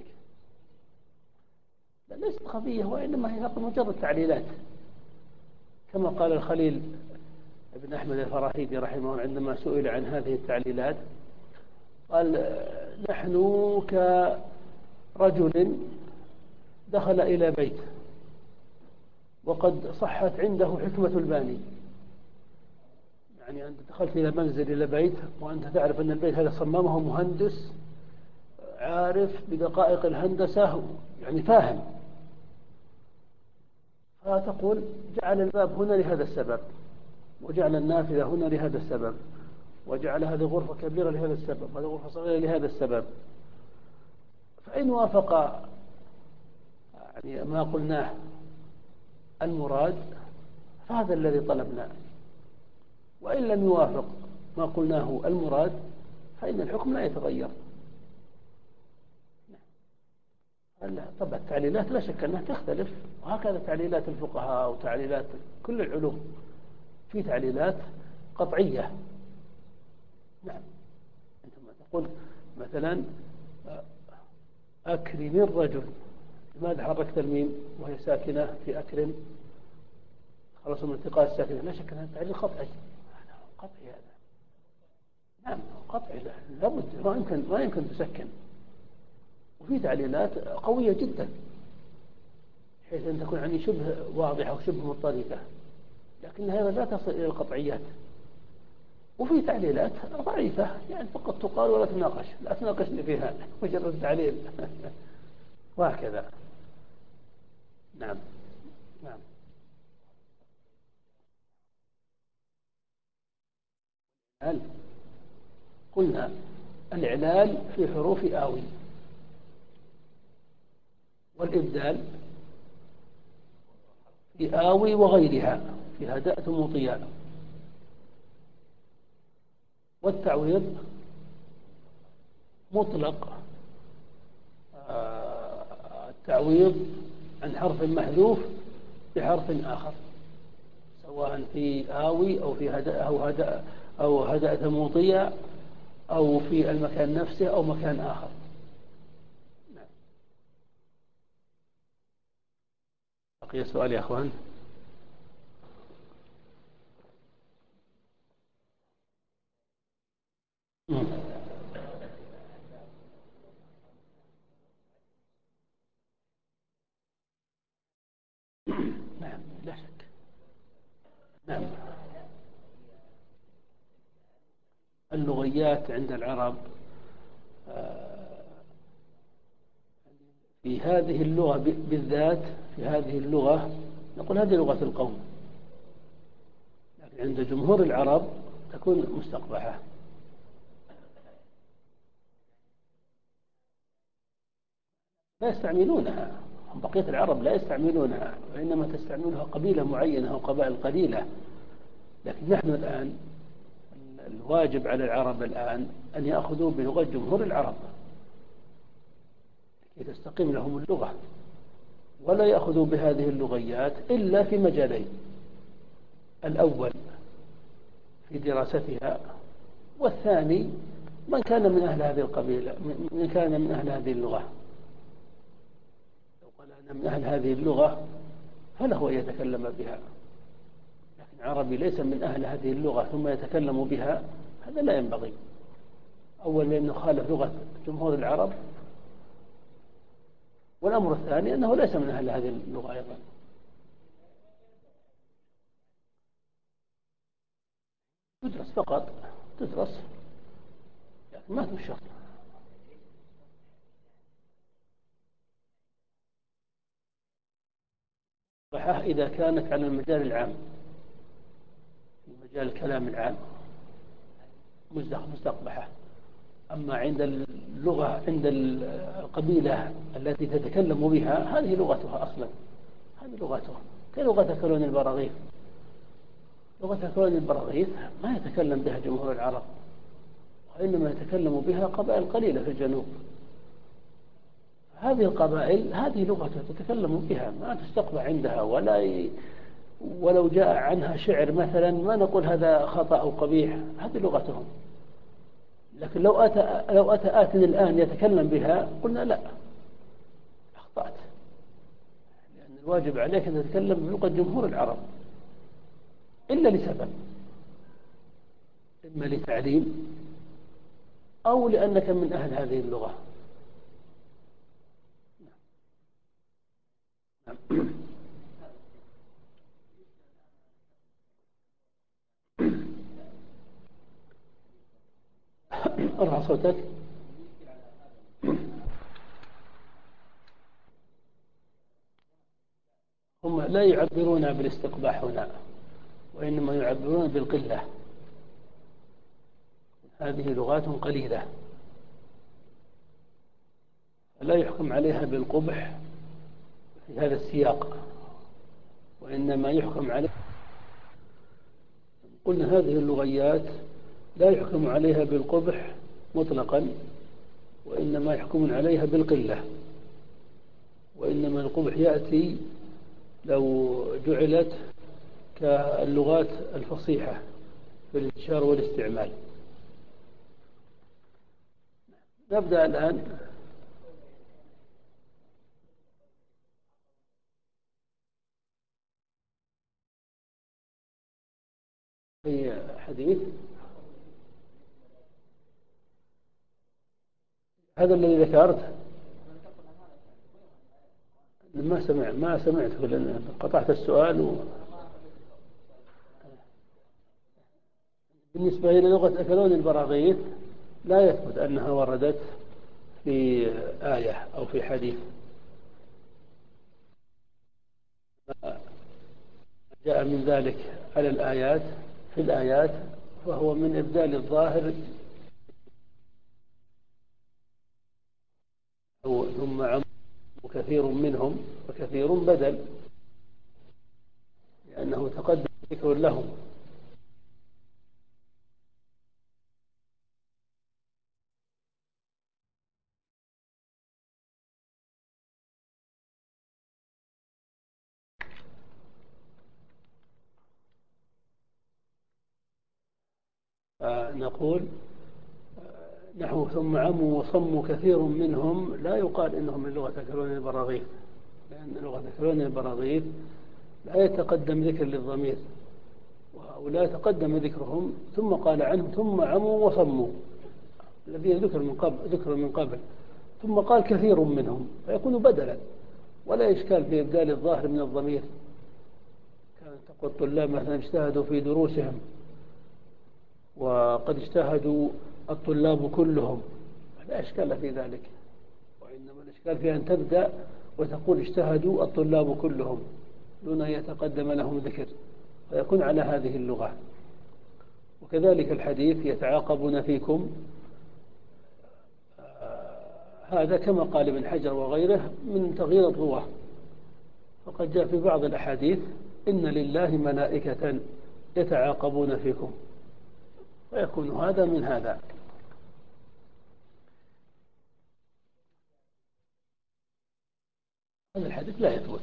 ليست خفية، وإنما هي فقط مجرد تعليلات، كما قال الخليل ابن أحمد الفراهيدي رحمه الله عندما سئل عن هذه التعليلات، قال: نحن كرجل دخل إلى بيت وقد صحت عنده حكمة الباني. يعني أنت دخلت إلى منزل إلى بيت وأنت تعرف أن البيت هذا صممه مهندس عارف بدقائق الهندسة، يعني فاهم، فتقول جعل الباب هنا لهذا السبب، وجعل النافذة هنا لهذا السبب، وجعل هذه غرفة كبيرة لهذا السبب، وهذه غرفة صغيرة لهذا السبب. فإن وافق يعني ما قلناه المراد فهذا الذي طلبناه، وإن لم يوافق ما قلناه المراد فإن الحكم لا يتغير. طبعا التعليلات لا شك أنها تختلف، وهكذا تعليلات الفقهاء وتعليلات كل العلوم، في تعليلات قطعية. نعم، أنت ما تقول مثلا أكرم الرجل، لماذا حركت الميم وهي ساكنة في أكرم؟ خلص من التقاء الساكنة، لا شك أنها تعليل قطعي. قطعي هذا، نعم قطعي، لابد، ما يمكن ما يمكن تسكن. وفي تعليلات قوية جدا بحيث أن تكون يعني شبه واضحة وشبه مضطردة، لكنها لا تصل إلى القطعيات. وفي تعليلات ضعيفة، يعني فقط تقال ولا تناقش، لا تناقشني فيها، مجرد تعليل. وهكذا. نعم نعم. هل قلنا الإعلال في حروف آوي، والإبدال في آوي وغيرها، في هدأت مطيع، والتعويض مطلق التعويض عن حرف محذوف بحرف آخر، سواء في آوي أو في هدأ أو هدأ أو هدأة مطيع أو في المكان نفسه أو مكان آخر. نعم. بقي سؤال يا أخوان؟ مم. نعم لا شك. نعم. اللغيات عند العرب في هذه اللغة بالذات، في هذه اللغة نقول هذه لغة القوم، لكن عند جمهور العرب تكون مستقبحة. لا يستعملونها، بقية العرب لا يستعملونها، وإنما تستعملها قبيلة معينة أو قبائل قليلة. لكن نحن الآن الواجب على العرب الآن أن يأخذوا بلغة جمهور العرب لكي تستقيم لهم اللغة، ولا يأخذوا بهذه اللغيات إلا في مجالين: الأول في دراستها، والثاني من كان من أهل هذه القبيلة، من كان من أهل هذه اللغة. لو قال أنا من أهل هذه اللغة فله أن يتكلم بها، لكن عربي ليس من أهل هذه اللغة ثم يتكلم بها، هذا لا ينبغي. أولا لأنه خالف لغة جمهور العرب، والأمر الثاني أنه ليس من أهل هذه اللغة أيضا. تدرس فقط، تدرس لكن ما تنشر. إذا كانت على المجال العام، مجال الكلام العام، مستقبحة. أما عند اللغة، عند القبيلة التي تتكلم بها، هذه لغتها أصلا، هذه لغتها كلغة كلون البراغيث. لغة كلون البراغيث ما يتكلم بها جمهور العرب، وإنما يتكلم بها قبائل قليلة في الجنوب. هذه القبائل هذه لغتها تتكلم بها، ما تستقبح عندها، ولا ي... ولو جاء عنها شعر مثلا ما نقول هذا خطأ أو قبيح، هذه لغتهم. لكن لو أتى لو أتى آت الآن يتكلم بها قلنا لا، أخطأت، لأن الواجب عليك أن تتكلم بلغة جمهور العرب، إلا لسبب: إما لتعليم أو لأنك من أهل هذه اللغة. ارفع صوتك. هم لا يعبرون بالاستقباح هنا، وإنما يعبرون بالقلة. هذه لغات قليلة لا يحكم عليها بالقبح في هذا السياق، وإنما يحكم عليها. قلنا هذه اللغيات لا يحكم عليها بالقبح مطلقا، وإنما يحكمون عليها بالقلة، وإنما القبح يأتي لو جعلت كاللغات الفصيحة في الانتشار والاستعمال. نبدأ الآن. في حديث هذا الذي ذكرت ما سمع ما سمعت لأن قطعت السؤال و... بالنسبة إلى لغة أكلون البراغيث لا يثبت أنها وردت في آية أو في حديث. جاء من ذلك على الآيات في الآيات فهو من إبدال الظاهر ثم عم كثير منهم وكثير بدل، لأنه تقدم ذكر لهم. نقول نحو ثم عموا وصموا كثير منهم لا يقال إنهم من لغة أكلون البراغيث، لأن لغة أكلون البراغيث لا يتقدم ذكر للضمير، ولا يتقدم ذكرهم ثم قال عنهم ثم عموا وصموا الذين ذكر من قبل ذكر من قبل ثم قال كثير منهم فيكون بدلا، ولا إشكال في إبدال الظاهر من الضمير. كانت تقول الطلاب مثلا اجتهدوا في دروسهم وقد اجتهدوا الطلاب كلهم، لا إشكال في ذلك، وإنما الإشكال في أن تبدأ وتقول اجتهدوا الطلاب كلهم دون أن يتقدم لهم ذكر، فيكون على هذه اللغة. وكذلك الحديث يتعاقبون فيكم، هذا كما قال ابن حجر وغيره من تغيير الرواه، فقد جاء في بعض الأحاديث إن لله ملائكة يتعاقبون فيكم، ويكون هذا من هذا. هذا الحديث لا يثبت،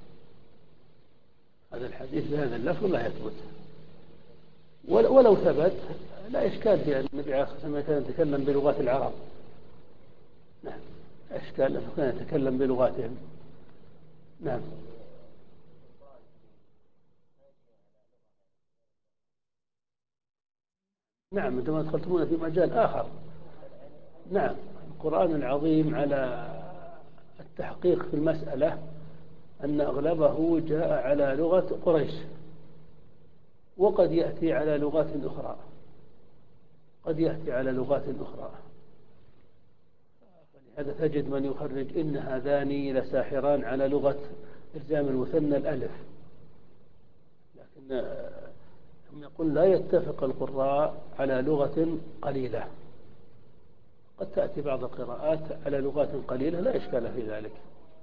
هذا الحديث بهذا اللفظ لا يثبت، ولو ثبت لا إشكال في أن النبي عليه الصلاة والسلام كان يتكلم بلغات العرب. نعم، إشكال أنه كان يتكلم بلغاتهم. نعم. نعم، عندما دخلتمونا في مجال آخر. نعم، القرآن العظيم على التحقيق في المسألة أن أغلبه جاء على لغة قريش، وقد يأتي على لغات أخرى، قد يأتي على لغات أخرى. فلهذا تجد من يخرج إن هذان لساحران على لغة إلزام المثنى الألف، لكن هم يقول لا يتفق القراء على لغة قليلة. قد تأتي بعض القراءات على لغات قليلة لا إشكال في ذلك،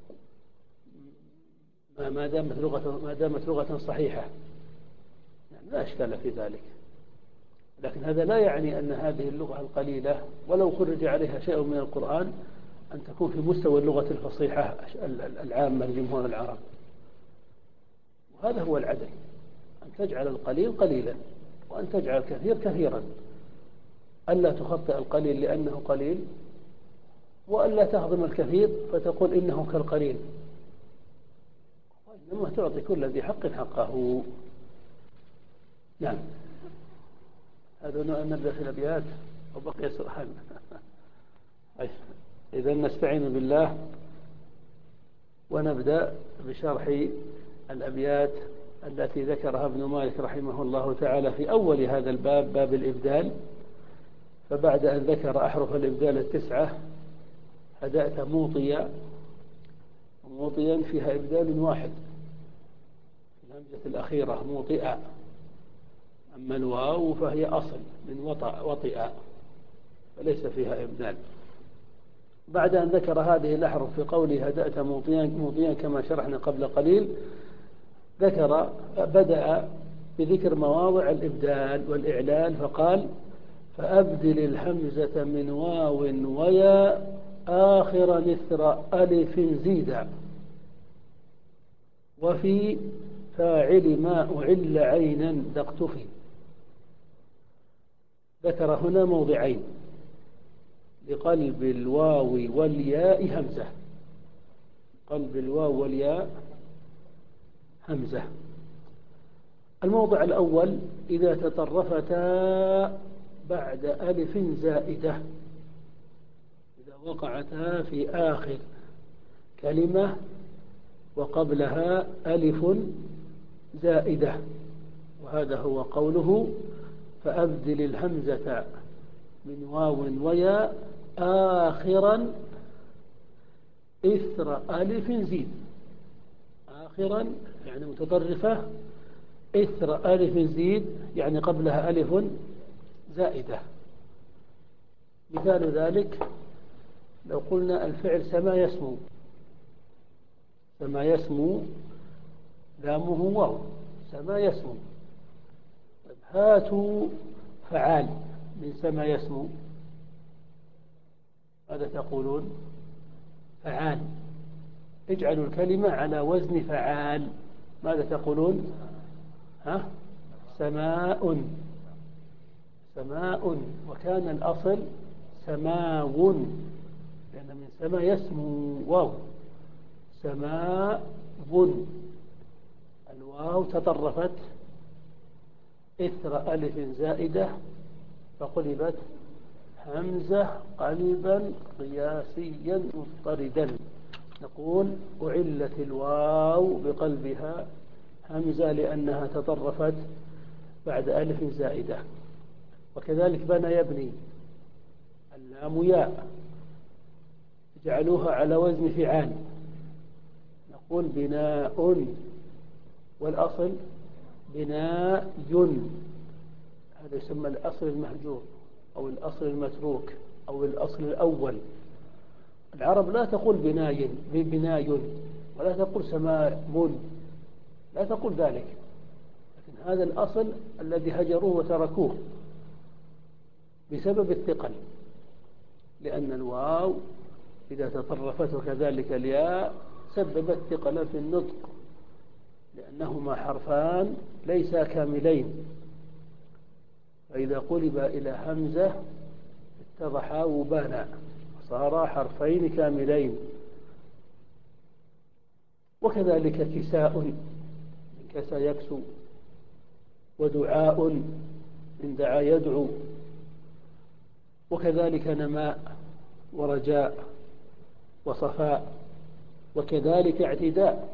ما دامت لغة ما دامت لغة صحيحة، يعني لا إشكال في ذلك. لكن هذا لا يعني أن هذه اللغة القليلة ولو خرج عليها شيء من القرآن أن تكون في مستوى اللغة الفصيحة العامة لجمهور العرب. وهذا هو العدل، أن تجعل القليل قليلا وأن تجعل الكثير كثيرا، ألا تخطئ القليل لأنه قليل، وألا تهضم الكثير فتقول إنه كالقليل، وإنما تعطي كل ذي حق حقه. نعم. هذا نبدأ في الأبيات وبقي سؤال. إذا نستعين بالله ونبدأ بشرح الأبيات التي ذكرها ابن مالك رحمه الله تعالى في أول هذا الباب، باب الإبدال، فبعد أن ذكر أحرف الإبدال التسعة هدأت موطيا، موطيا فيها إبدال واحد، الهمزة الأخيرة موطئة. أما الواو فهي أصل من وطأ وطئ، فليس فيها إبدال. بعد أن ذكر هذه الأحرف في قوله هدأت موطيا موطيا كما شرحنا قبل قليل، ذكر بدأ بذكر مواضع الإبدال والإعلان، فقال فأبدل الهمزة من واو ويا آخر مثل ألف زيدا، وفي فاعل ما أعل عينا دقتفي. ذكر هنا موضعين لقلب الواو والياء همزة، قلب الواو والياء همزة. الموضع الأول إذا تطرفتا بعد ألف زائدة، إذا وقعتا في آخر كلمة وقبلها ألف زائدة، وهذا هو قوله فأبدل الهمزة من واو وياء آخرا إثر ألف زيد. آخرا يعني متطرفة، إثر ألف زيد يعني قبلها ألف زائدة. مثال ذلك لو قلنا الفعل سما يسمو، سما يسمو لامه واو، سما يسمو. طيب هاتوا فعال من سما يسمو، ماذا تقولون؟ فعال. اجعلوا الكلمة على وزن فعال، ماذا تقولون؟ ها؟ سماء، سماء، وكان الأصل سماو، لأن من سما يسمو واو، سماء. الواو تطرفت إثر ألف زائدة فقلبت همزة قلبا قياسيا مضطردا، نقول أعلت الواو بقلبها همزة لأنها تطرفت بعد ألف زائدة. وكذلك بنى يبني، اللام ياء، اجعلوها على وزن فعال، نقول بناء، والأصل بناء، هذا يسمى الأصل المهجور أو الأصل المتروك أو الأصل الأول. العرب لا تقول بناي بناي ولا تقول سماء، لا تقول ذلك، لكن هذا الأصل الذي هجروه وتركوه بسبب الثقل، لأن الواو إذا تطرفت وكذلك الياء سببت ثقلا في النطق، لأنهما حرفان ليسا كاملين، فإذا قلب إلى همزة اتضحا وبانا، صار حرفين كاملين. وكذلك كساء من كسى يكسو، ودعاء من دعا يدعو، وكذلك نماء ورجاء وصفاء، وكذلك اعتداء.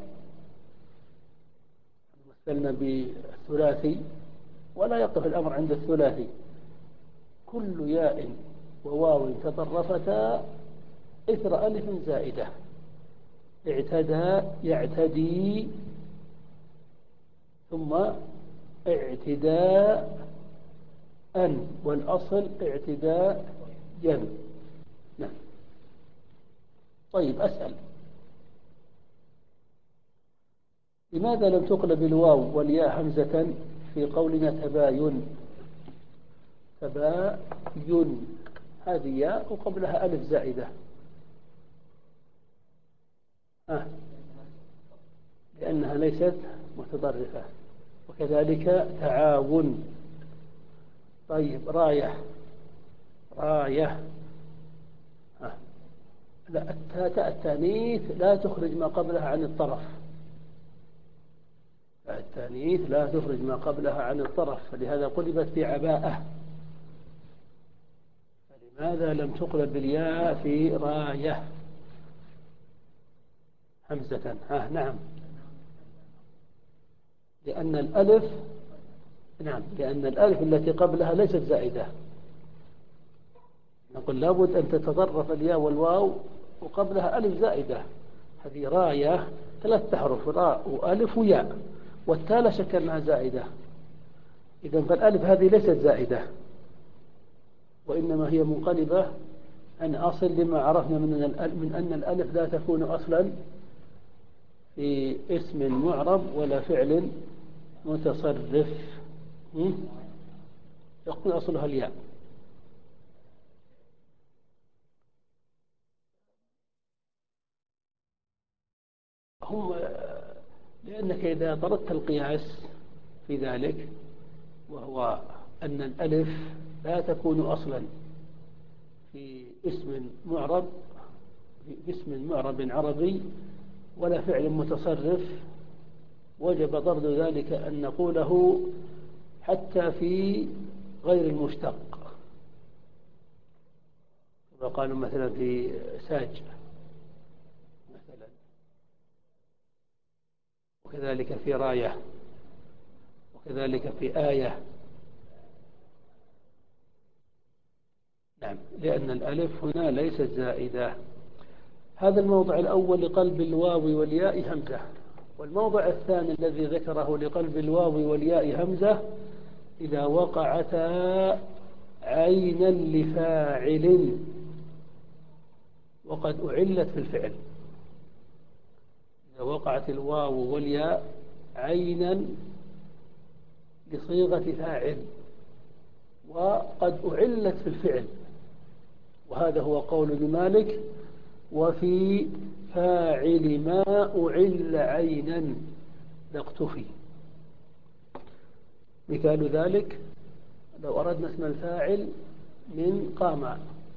مثلنا بالثلاثي ولا يقف الأمر عند الثلاثي، كل ياء وواو تطرفتا إثر ألف زائدة، اعتدى يعتدي ثم اعتداء أن، والأصل اعتداء ين. نعم. طيب أسأل، لماذا لم تقلب الواو والياء همزة في قولنا تباين؟ تباين هذه ياء وقبلها ألف زائدة، آه. لأنها ليست متطرفة. وكذلك تعاون. طيب راية، راية، آه. لا، التاء التانيث لا تخرج ما قبلها عن الطرف، التانيث لا تخرج ما قبلها عن الطرف، فلهذا قلبت في عباءة. فلماذا لم تقلب بالياء في راية همزة؟ ها نعم، لأن الألف، نعم، لأن الألف التي قبلها ليست زائدة، نقول لابد أن تتطرف الياء والواو وقبلها ألف زائدة. هذه راية ثلاث أحرف، راء وألف وياء، والتالة شكلناها زائدة. إذا فالألف هذه ليست زائدة، وإنما هي منقلبة عن أصل، لما عرفنا من من أن الألف لا تكون أصلا في اسم معرب ولا فعل متصرف، يكون أصلها الياء. هم لأنك إذا طردت القياس في ذلك، وهو أن الألف لا تكون أصلا في اسم معرب في اسم معرب عربي ولا فعل متصرف، وجب طرد ذلك أن نقوله حتى في غير المشتق. وقالوا مثلا في ساج مثلا، وكذلك في راية، وكذلك في آية. نعم، لأن الألف هنا ليست زائدة. هذا الموضع الأول لقلب الواو والياء همزة. والموضع الثاني الذي ذكره لقلب الواو والياء همزة إذا وقعتا عينا لفاعل وقد أعلت في الفعل. إذا وقعت الواو والياء عينا لصيغة فاعل وقد أعلت في الفعل، وهذا هو قول لمالك: وفي فاعل ما أعل عينا لاقتفي. مثال ذلك لو أردنا اسم الفاعل من قام،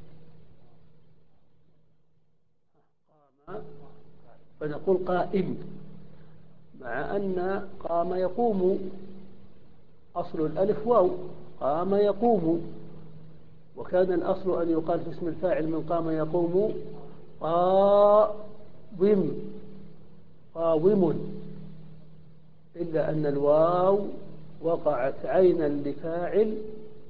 قام فنقول قائم، مع أن قام يقوم، أصل الألف واو، قام يقوم، وكان الأصل أن يقال في اسم الفاعل من قام يقوم قاوم قاوم، إلا أن الواو وقعت عينا لفاعل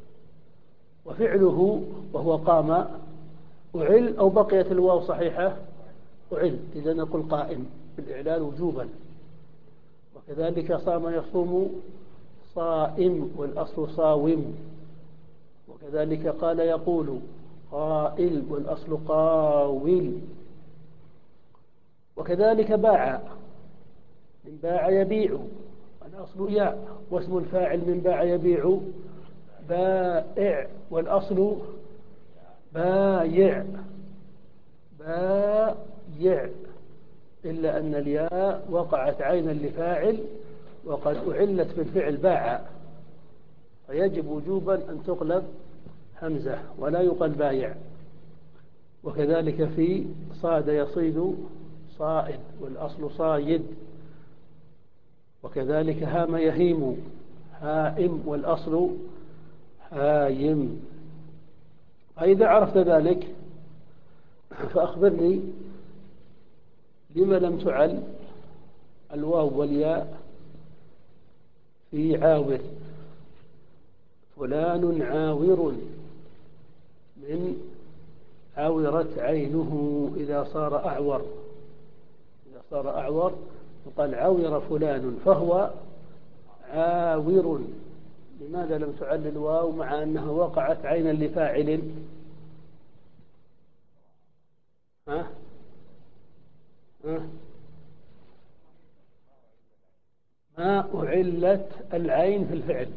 وفعله وهو قام أعل، أو بقيت الواو صحيحة أعل، إذا نقول قائم بالإعلان وجوبا. وكذلك صام يصوم صائم، والأصل صاوم. وكذلك قال يقول قائل، والأصل قاول. وكذلك باع من باع يبيع، الأصل ياء، واسم الفاعل من باع يبيع بائع، والأصل بايع بايع، إلا أن الياء وقعت عينا لفاعل وقد أعلت بالفعل باع، فيجب وجوبا أن تقلب همزة ولا يقال بايع. وكذلك في صاد يصيد صائد، والأصل صايد. وكذلك هام يهيم هائم، والأصل هايم. فإذا عرفت ذلك فأخبرني لما لم تعل الواو والياء في عاور. فلان عاور من عاورت عينه إذا صار أعور، إذا صار أعور يقال عاور فلان فهو عاور. لماذا لم تعل الواو مع أنها وقعت عينا لفاعل؟ ها؟ ها؟ ما أعلت العين في الفعل،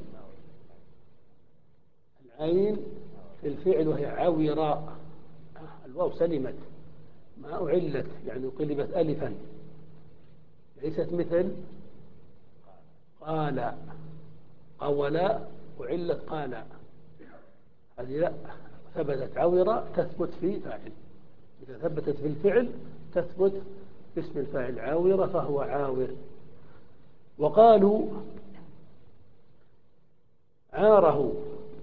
العين في الفعل وهي عاوراء، الواو سلمت، ما أعلت يعني قلبت ألفا، ليست مثل قال قولا أعلت قال، هذه لا، ثبتت عاوراء تثبت في فاعل. إذا ثبتت في الفعل تثبت اسم الفاعل عاورة فهو عاور. وقالوا عاره،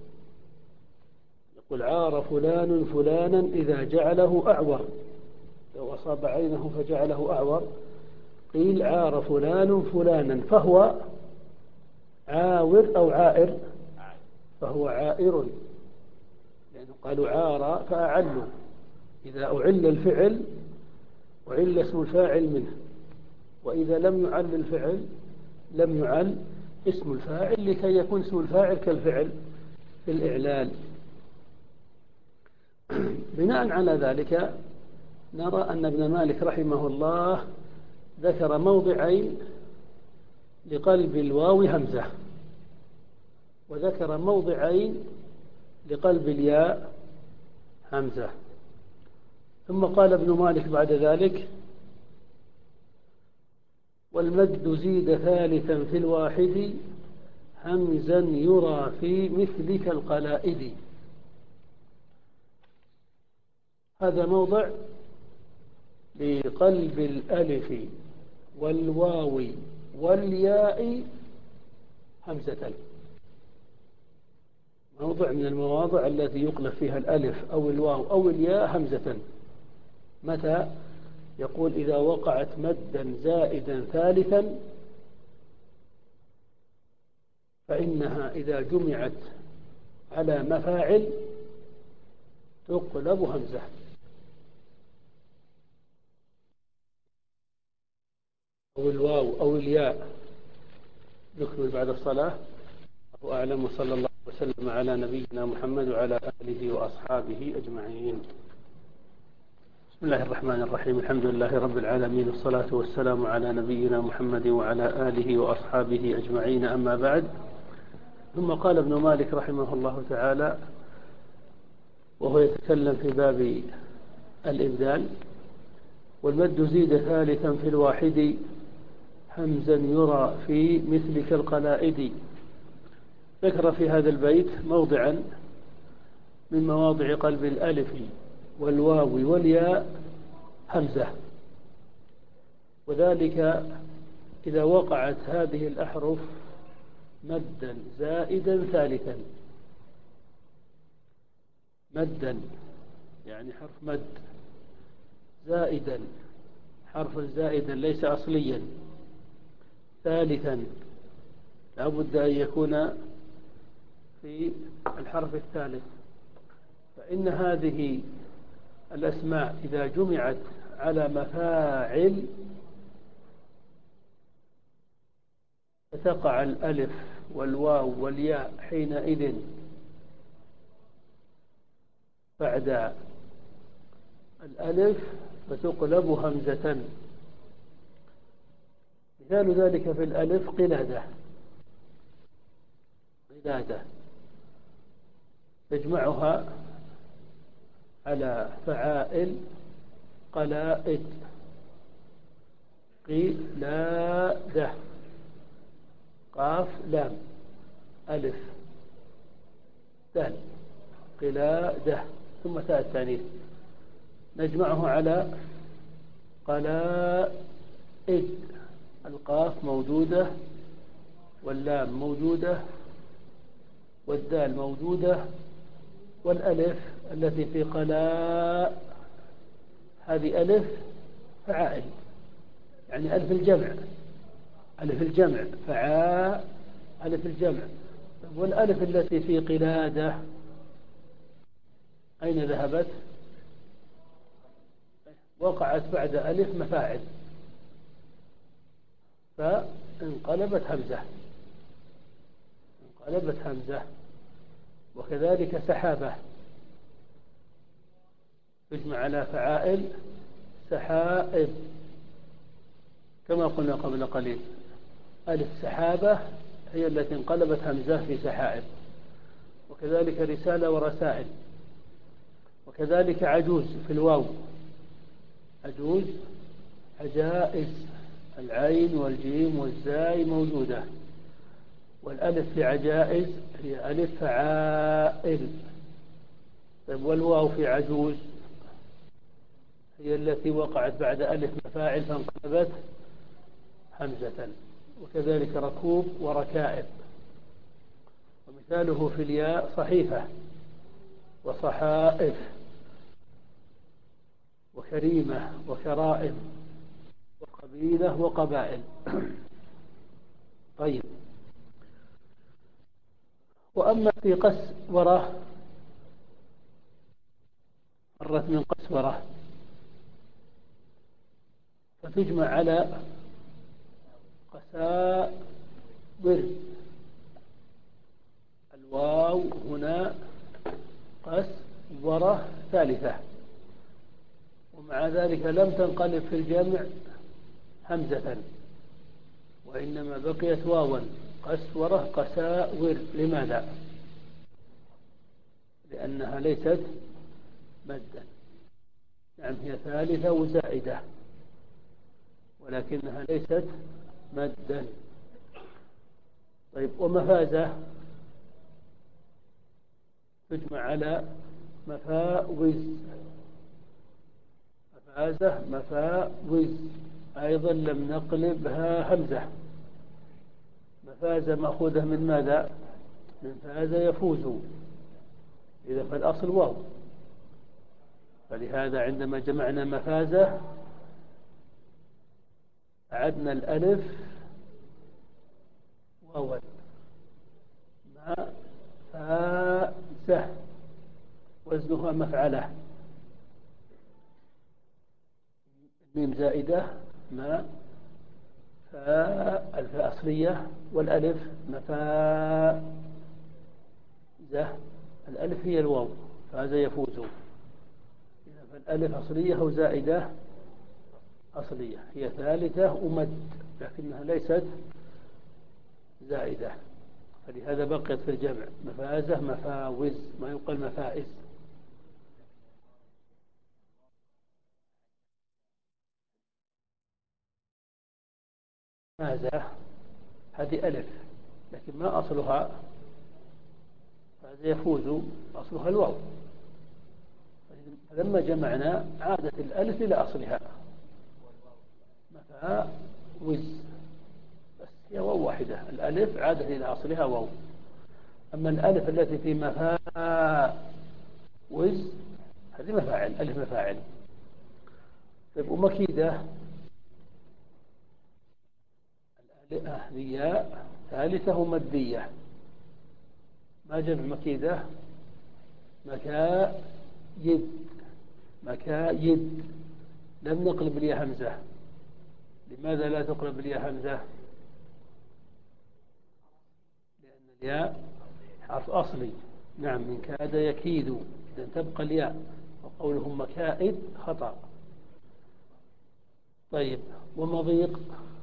يقول عار فلان فلانا إذا جعله أعور، لو أصاب عينه فجعله أعور قيل عار فلان فلانا فهو عاور أو عائر، فهو عائر، يعني قالوا عار فأعلوا، إذا أعل الفعل أعل اسم الفاعل منه، وإذا لم يعل الفعل لم يعل اسم الفاعل، لكي يكون اسم الفاعل كالفعل في الإعلال. بناء على ذلك نرى أن ابن مالك رحمه الله ذكر موضعين لقلب الواو همزة، وذكر موضعين لقلب الياء همزة. ثم قال ابن مالك بعد ذلك: والمد زيد ثالثا في الواحد همزا يرى في مثلك القلائد. هذا موضع لقلب الألف والواو والياء همزة، موضع من المواضع التي يقلب فيها الألف أو الواو أو الياء همزة. متى؟ يقول: إذا وقعت مدا زائدا ثالثا، فإنها إذا جمعت على مفاعل تقلب همزة. أو الواو أو الياء. نكمل بعد الصلاة. الله أعلم، وصلى الله وسلم على نبينا محمد وعلى آله وأصحابه أجمعين. بسم الله الرحمن الرحيم. الحمد لله رب العالمين، والصلاة والسلام على نبينا محمد وعلى آله وأصحابه أجمعين، أما بعد. ثم قال ابن مالك رحمه الله تعالى وهو يتكلم في باب الإبدال: والمد زيد ثالثا في الواحد همزا يرى في مثلك القلائد. ذكر في هذا البيت موضعا من مواضع قلب الألف والواو والياء همزة، وذلك إذا وقعت هذه الأحرف مدا زائدا ثالثا. مدا يعني حرف مد، زائدا حرف زائدا ليس أصليا، ثالثا لا بد أن يكون في الحرف الثالث. فإن هذه الأسماء إذا جمعت على مفاعل فتقع الألف والواو والياء حينئذ بعد الألف فتقلب همزة. مثال ذلك في الألف قلادة. قلادة تجمعها على فعائل قلائد. قلادة، قاف لام ألف دال، قلادة، ثم تاء التانيث، نجمعه على قلائد. القاف موجودة واللام موجودة والدال موجودة، والألف التي في قلاء هذه ألف فعائل، يعني ألف الجمع، ألف الجمع فعاء، ألف الجمع. والألف التي في قلادة أين ذهبت؟ وقعت بعد ألف مفاعل فانقلبت همزة، انقلبت همزة. وكذلك سحابة تجمع على فعائل سحائب، كما قلنا قبل قليل. ألف سحابة هي التي انقلبت همزة في سحائب. وكذلك رسالة ورسائل. وكذلك عجوز في الواو، عجوز، عجائز، العين والجيم والزاي موجودة. والألف في عجائز هي ألف فعائل. طيب والواو في عجوز هي التي وقعت بعد ألف مفاعل فانقلبت همزة. وكذلك ركوب وركائب. ومثاله في الياء صحيفة وصحائف وكريمة وكرائم وقبيلة وقبائل. طيب، وأما في قسورة مرت من قسورة، فتجمع على قساور. الواو هنا قسورة ثالثة، ومع ذلك لم تنقلب في الجمع همزة، وإنما بقيت واوا. قسورة قساور. لماذا؟ لأنها ليست مدا. نعم هي ثالثة وزائدة، ولكنها ليست مدا. طيب، ومفازة تجمع على مفاوز. مفازة مفاوز أيضا لم نقلبها همزة. مفازة مأخوذة من ماذا؟ من فاز يفوز. إذا فالأصل واو، فلهذا عندما جمعنا مفازة أعدنا الألف واوا. ما فازة وزنها مفعلة. الميم زائدة، ما فاء الفاء أصلية، والألف مفازة. الألف هي الواو، فاز يفوز. إذا فالألف أصلية أو زائدة؟ أصلية. هي ثالثة ومد، لكنها ليست زائدة، فلهذا بقيت في الجمع مفازة مفاوز، ما يقال مفائز. ماذا؟ هذه ألف، لكن ما أصلها فاز يفوز، أصلها الواو. فلما جمعنا عادت الألف إلى أصلها مفاوز، بس هي واو واحدة. الألف عادت إلى أصلها واو. أما الألف التي في مفاوز هذه مفاعل، ألف مفاعل. طيب، ومكيدة الياء ثالثة مادية. ما جمع مكيدة؟ مكايد. مكايد. لم نقلب الياء همزة. لماذا لا تقلب الياء همزة؟ لأن الياء حرف أصلي. نعم، من كاد يكيد، إذا تبقى الياء، وقولهم مكائد خطأ. طيب، ومضيق؟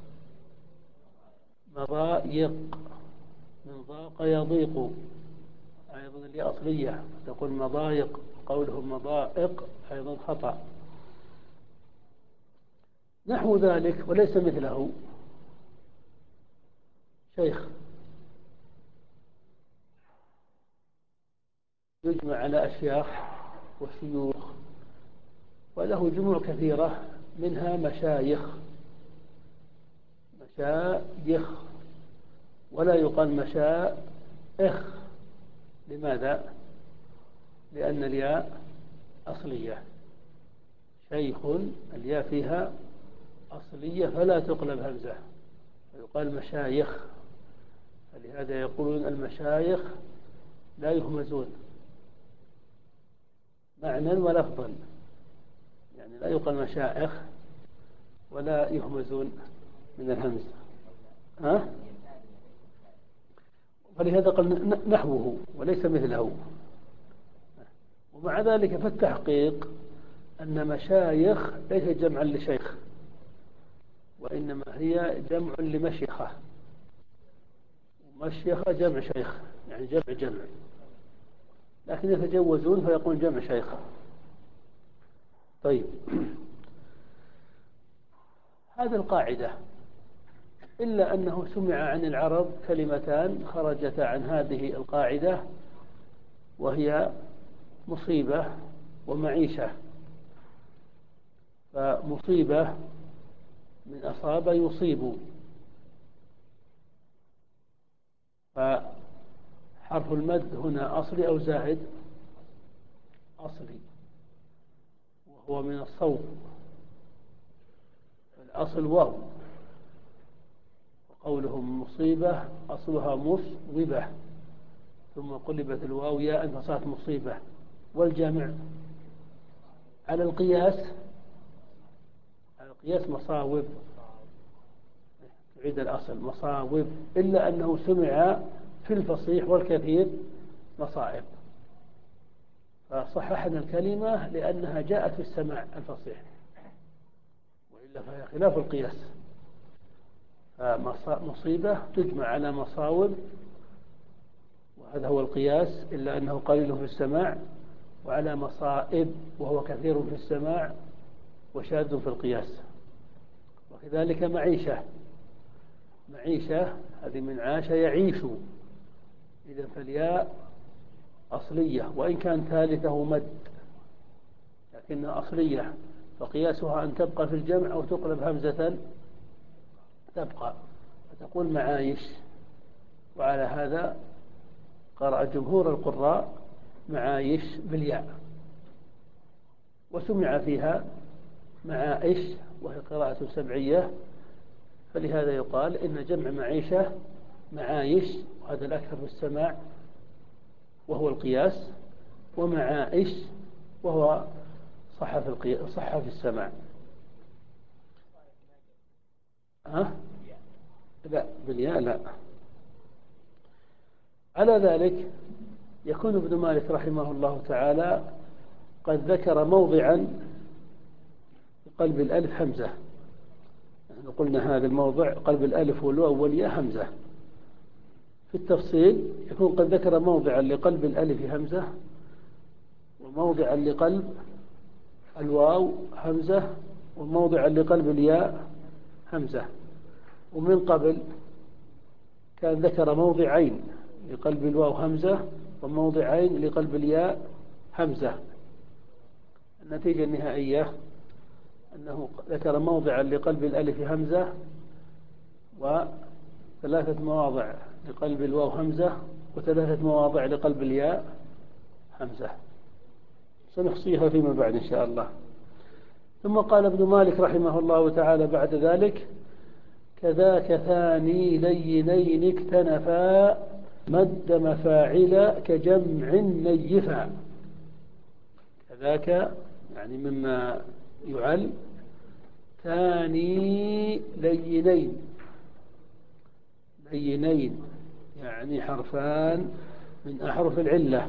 مضايق. من ضاق يضيق، أيضا الياء أصلية، تقول مضايق، قولهم مضائق أيضا خطأ. نحو ذلك وليس مثله. شيخ يجمع على أشياخ وشيوخ، وله جموع كثيرة، منها مشايخ. مشايخ، ولا يقال مشائخ. لماذا؟ لأن الياء أصلية. شيخ الياء فيها أصلية فلا تقلب همزة، ويقال مشايخ. فلهذا يقولون المشايخ لا يهمزون معنى ولفظا، يعني لا يقال مشايخ ولا يهمزون من الهمز. ها؟ فلهذا قال نحوه وليس مثله. ومع ذلك فالتحقيق أن مشايخ ليس جمعا لشيخ، وإنما هي جمع لمشيخة. ومشيخة جمع شيخ، يعني جمع جمع، لكن يتجوزون فيقول جمع شيخ. طيب، هذه القاعدة، إلا أنه سمع عن العرب كلمتان خرجتا عن هذه القاعدة، وهي مصيبة ومعيشة. فمصيبة من أصاب يصيب، فحرف المد هنا أصلي أو زائد؟ أصلي، وهو من الصوب. الأصل واو، وقولهم مصيبة أصلها مصوبة، ثم قلبت الواو ياء فصارت مصيبة. والجمع على القياس، على القياس مصاوب، تعيد الأصل مصاوب، إلا أنه سمع في الفصيح والكثير مصائب، فصححنا الكلمة لأنها جاءت في السماع الفصيح، وإلا فهي خلاف القياس. فمصيبة تجمع على مصاوب، وهذا هو القياس، إلا أنه قليل في السماع، وعلى مصائب وهو كثير في السماع وشاذ في القياس. وكذلك معيشة، معيشة هذه من عاش يعيش، إذا فالياء أصلية وإن كان ثالثه مد، لكنها أصلية، فقياسها أن تبقى في الجمع أو تقلب همزة تبقى، فتقول معايش. وعلى هذا قرأ جمهور القراء معايش بالياء، وسمع فيها معائش وهي قراءة سبعية، فلهذا يقال إن جمع معيشة معايش، وهذا الأكثر في السماع وهو القياس، ومعائش وهو صح في القياس صح في السماع. ها؟ لا بالياء لا. على ذلك يكون ابن مالك رحمه الله تعالى قد ذكر موضعا قلب الألف همزة. نحن قلنا هذا الموضع قلب الألف والواو والياء همزة. في التفصيل يكون قد ذكر موضعا لقلب الألف همزة، وموضعا لقلب الواو همزة، وموضعا لقلب الياء همزة. ومن قبل كان ذكر موضعين لقلب الواو همزة، وموضعين لقلب الياء همزة. النتيجة النهائية أنه ذكر موضعا لقلب الألف همزة، وثلاثة مواضع لقلب الواو همزة، وثلاثة مواضع لقلب الياء همزة، سنحصيها فيما بعد إن شاء الله. ثم قال ابن مالك رحمه الله تعالى بعد ذلك: كذاك ثاني لينين اكتنفا مد مفاعل كجمع نيفا. كذاك يعني مما يعل، ثاني لينين، لينين يعني حرفان من أحرف العلة.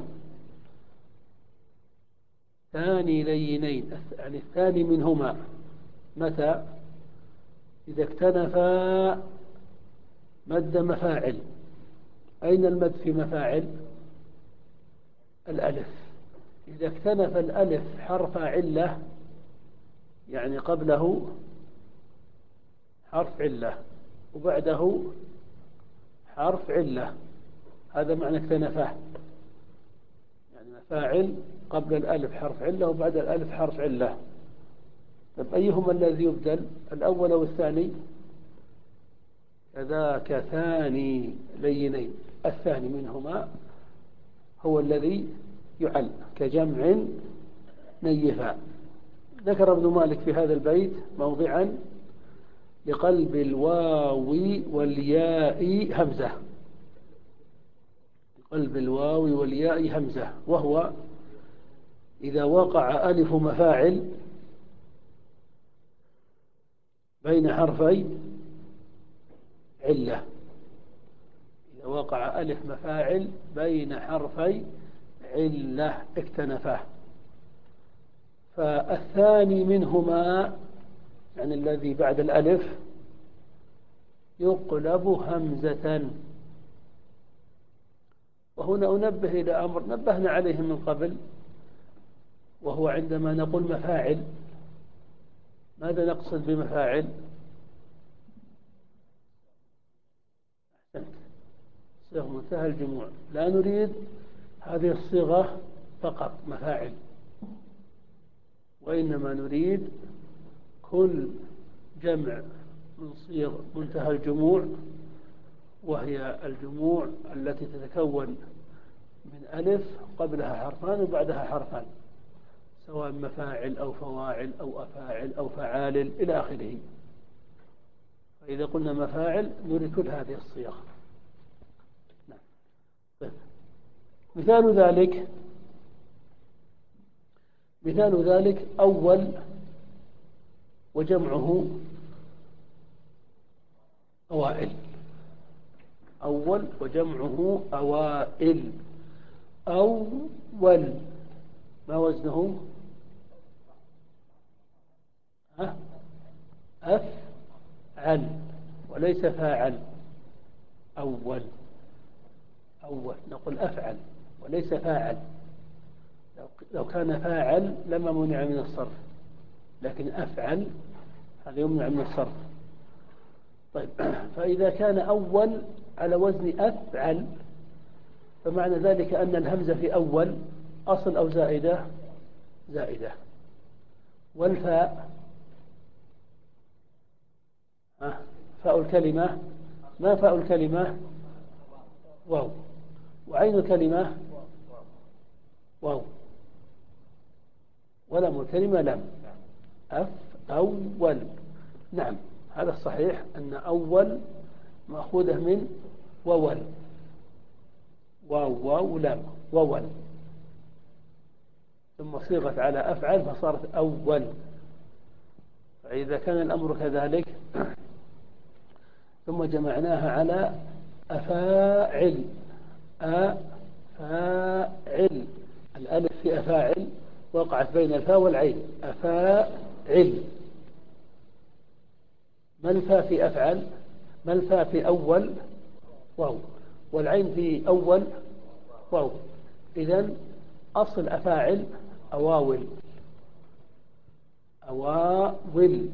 ثاني لينين يعني الثاني منهما متى؟ إذا اكتنفا مد مفاعل. أين المد في مفاعل؟ الألف. إذا اكتنف الألف حرف علة، يعني قبله حرف علة وبعده حرف علة، هذا معنى اكتنفه، يعني مفاعل قبل الألف حرف علة وبعد الألف حرف علة. طيب أيهما الذي يبدل، الأول أو الثاني؟ كذاك ثاني لينين، الثاني منهما هو الذي يعل كجمع نيفا. ذكر ابن مالك في هذا البيت موضعا لقلب الواو والياء همزة، قلب الواو والياء همزة، وهو إذا وقع ألف مفاعل بين حرفي علة، إذا وقع ألف مفاعل بين حرفي علة اكتنفه. فالثاني منهما يعني الذي بعد الألف يقلب همزة. وهنا أنبه إلى أمر نبهنا عليه من قبل، وهو عندما نقول مفاعل ماذا نقصد بمفاعل؟ أحسنت، صيغ منتهى الجموع. لا نريد هذه الصيغة فقط مفاعل، وإنما نريد كل جمع من صيغ منتهى الجموع، وهي الجموع التي تتكون من ألف قبلها حرفان وبعدها حرفان، سواء مفاعل أو فواعل أو أفاعل أو فعال إلى آخره. فإذا قلنا مفاعل نريد كل هذه الصيغ. نعم. طيب. مثال ذلك مثال ذلك أول وجمعه أوائل. أول وجمعه أوائل. أول ما وزنه؟ ها؟ أفعل وليس فاعل. أول أول نقول أفعل وليس فاعل. لو كان فاعل لما منع من الصرف، لكن أفعل هذا يمنع من الصرف. طيب، فإذا كان أول على وزن أفعل فمعنى ذلك أن الهمزة في أول أصل أو زائدة؟ زائدة. والفاء ها فاء الكلمة ما فاء الكلمة؟ واو. وعين الكلمة؟ واو. ولم الكلمة لم. أف أول. نعم، هذا الصحيح أن أول مأخوذة من وول. واو واو لم وول، ثم صيغت على أفعل فصارت أول. فإذا كان الأمر كذلك ثم جمعناها على أفاعل. أفاعل، الألف في أفاعل وقعت بين الفاء والعين. أفاعل. ما الفاء في أفعل؟ ما الفاء في أول؟ واو. والعين في أول؟ واو. إذن أصل أفاعل أواول. أواول.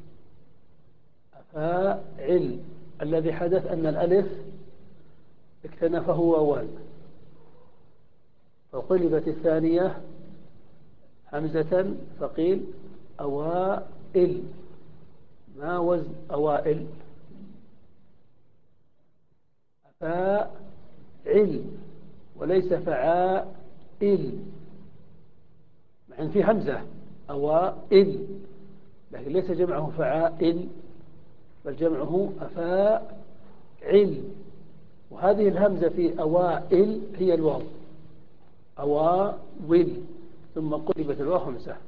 أفاعل. الذي حدث أن الألف اكتنفه واوان، فقلبت الثانية همزة فقيل أوائل. ما وزن أوائل؟ أفاعل وليس فعائل، مع أن في همزة أوائل، لكن ليس جمعه فعائل بل جمعه أفاعل. وهذه الهمزة في أوائل هي الواو. أواول ثم قلبت الواو همزة.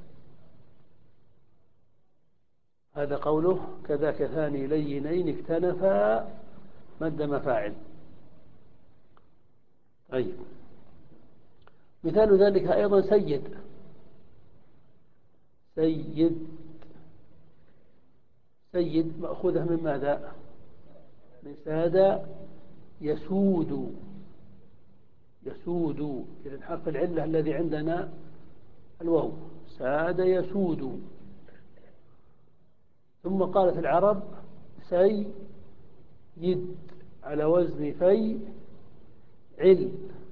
هذا قوله كذاك ثاني لينين اكتنفا مد مفاعل. طيب، مثال ذلك أيضا سيد. سيد سيد مأخوذة من ماذا؟ من ساد يسود. يسود، إذن حرف العلة الذي عندنا الواو. ساد يسود. ثم قالت العرب سيد على وزن في عل.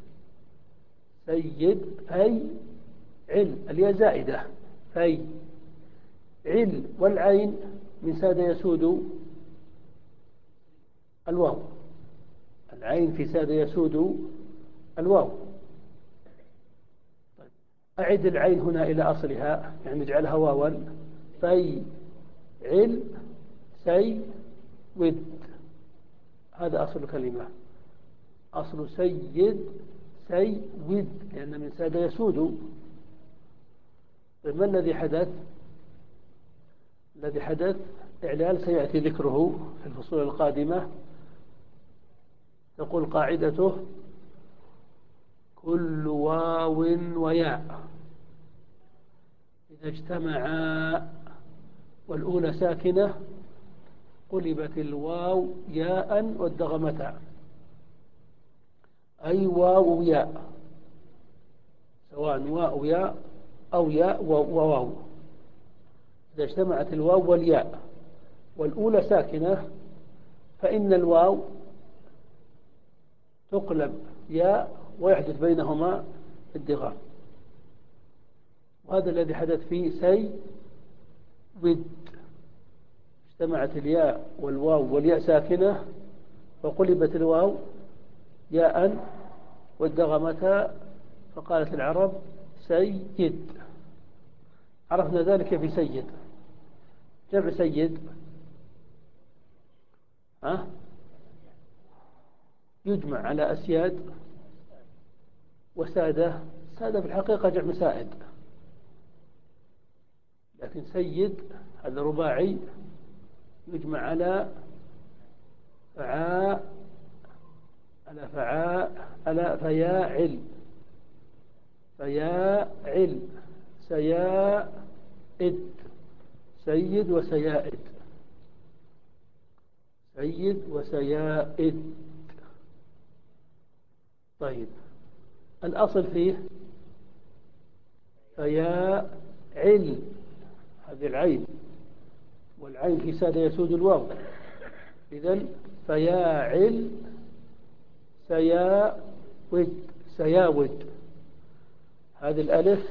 سيد في عل، الياء زائدة. في عل. والعين من ساد يسود الواو. العين في ساد يسود الواو. طيب، أعد العين هنا إلى أصلها، يعني نجعلها واوا. في عل سي ود. هذا أصل الكلمة. أصل سيد سي ود، لأن من ساد يسود. طيب، ما الذي حدث؟ الذي حدث إعلال سيأتي ذكره في الفصول القادمة. تقول قاعدته كل واو وياء إذا اجتمعا والأولى ساكنة قلبت الواو ياء وادغمتا. أي واو ياء، سواء واو ياء أو ياء وواو، إذا اجتمعت الواو والياء والأولى ساكنة فإن الواو تقلب ياء ويحدث بينهما الدغام. وهذا الذي حدث في سي ود. اجتمعت الياء والواو والياء ساكنة فقلبت الواو ياء وادغمتا، فقالت العرب سيد. عرفنا ذلك في سيد. جمع سيد ها يجمع على أسياد وسادة. سادة في الحقيقة جمع سائد، لكن سيد هذا رباعي يجمع على فعاء على فعاء على فياعل فياعل سيائد سيد وسيائد سيد وسيائد. طيب الأصل فيه فياعل هذه العين، والعين في سادة يسود الواو، إذن فياعل سياود سياود. هذه الألف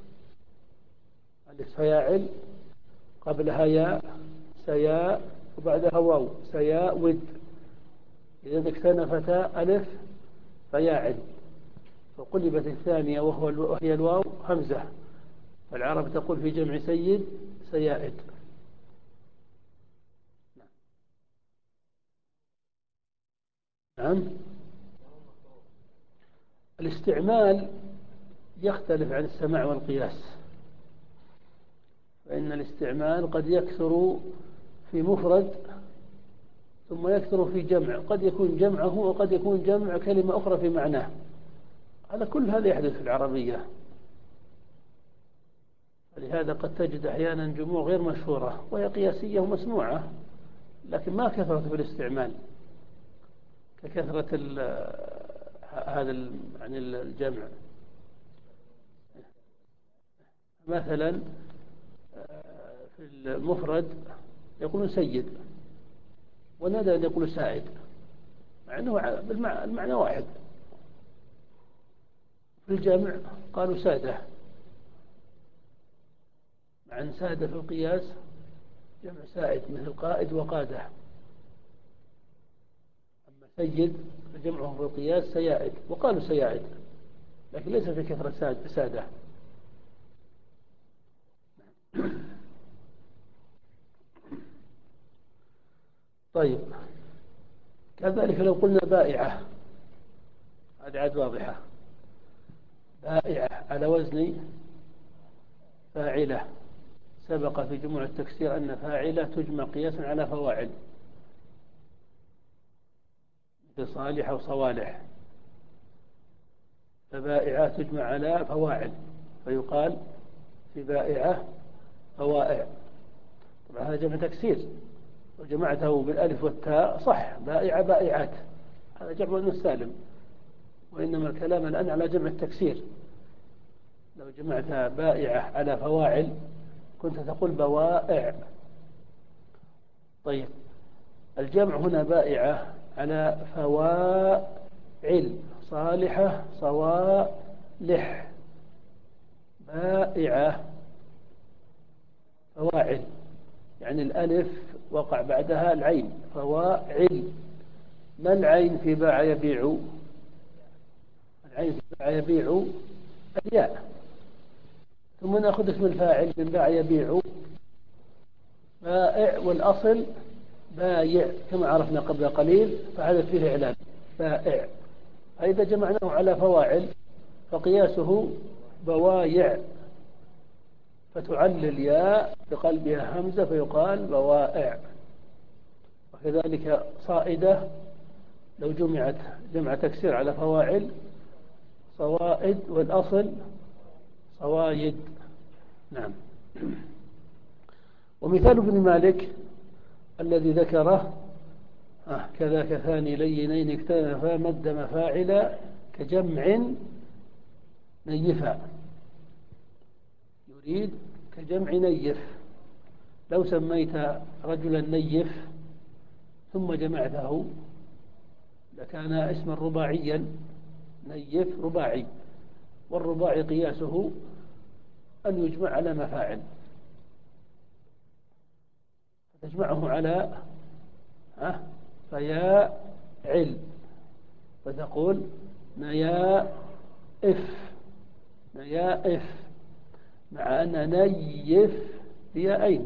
ألف فياعل قبلها ياء سياء وبعدها واو سياود، إذا اكتنفتا ألف فياعل فقلبت الثانية وهو وهي الواو همزة، فالعرب تقول في جمع سيد سيائد. نعم. الاستعمال يختلف عن السماع والقياس، فإن الاستعمال قد يكثر في مفرد ثم يكثر في جمع، قد يكون جمعه وقد يكون جمع كلمة أخرى في معناه، هذا كل هذا يحدث في العربية. لهذا قد تجد أحيانا جموع غير مشهورة وهي قياسية ومسموعة لكن ما كثرت في الاستعمال ككثرة هذا يعني الجمع. مثلا في المفرد يقولون سيد ونادى أن يقول سائد مع أنه المعنى واحد. في الجمع قالوا سادة مع أن سادة في القياس جمع سائد مثل قائد وقادة، أما سيد فجمعه في القياس سيائد وقالوا سيائد لكن ليس في كثرة سادة. طيب كذلك لو قلنا بائعة، هذه عاد واضحة، بائعة على وزن فاعلة، سبق في جموع التكسير أن فاعلة تجمع قياسا على فواعل مثل صالح وصوالح، فبائعة تجمع على فواعل فيقال في بائعة فوائع. طبعا هذا جمع تكسير، وجمعته بالألف والتاء صح بائعة بائعات، هذا جمع السالم، وإنما الكلام الآن على جمع التكسير. لو جمعت بائعة على فواعل كنت تقول بوائع. طيب الجمع هنا بائعة على فواعل صالحة صوالح، بائعة فواعل يعني الألف وقع بعدها العين فواعل. ما العين في باع يبيع؟ العين في باع يبيع الياء، ثم نأخذ اسم الفاعل من باع يبيع بائع، والأصل بايع كما عرفنا قبل قليل، فهذا فيه إعلان بائع. فإذا جمعناه على فواعل فقياسه بوايع، فتعل الياء بقلبها همزة فيقال بوائع. وكذلك صائدة لو جمعت جمع تكسير على فواعل صوائد، والأصل صوايد. نعم. ومثال ابن مالك الذي ذكره آه كذاك ثاني لينين اكتنفا مد مفاعل كجمع نيفا، يريد كجمع نيف. لو سميت رجلا نيف ثم جمعته لكان اسما رباعيا، نيف رباعي، والرباعي قياسه أن يجمع على مفاعل، تجمعه على ها فياعل فتقول نيائف نيائف، مع أن نيف هي أين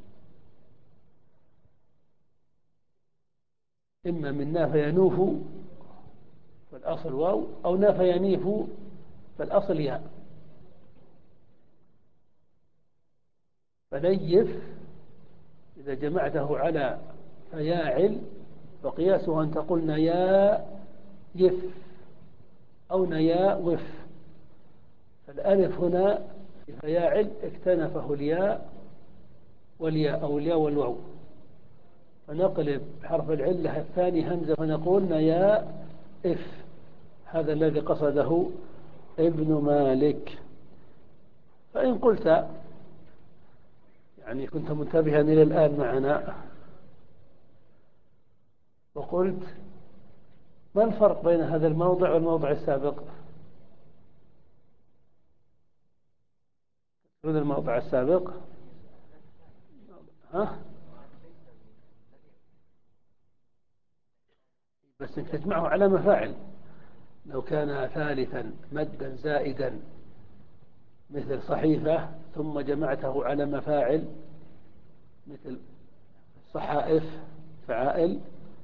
إما من ناف ينوف فالأصل واو، أو ناف ينيف فالأصل ياء. فنيف إذا جمعته على فياعل فقياسه أن تقول نيا يف أو نيا وف. فالألف هنا في فياعل اكتنفه الياء والياء أو الياء والواو، فنقلب حرف العلة الثاني همزة فنقول نيا إف. هذا الذي قصده ابن مالك. فإن قلت يعني كنت منتبها إلى الآن معنا وقلت ما الفرق بين هذا الموضع والموضع السابق؟ من الموضع السابق ها؟ بس انك تجمعه على مفاعل. لو كان ثالثا مدا زائدا مثل صحيفة ثم جمعته على مفاعل مثل صحائف فعائل،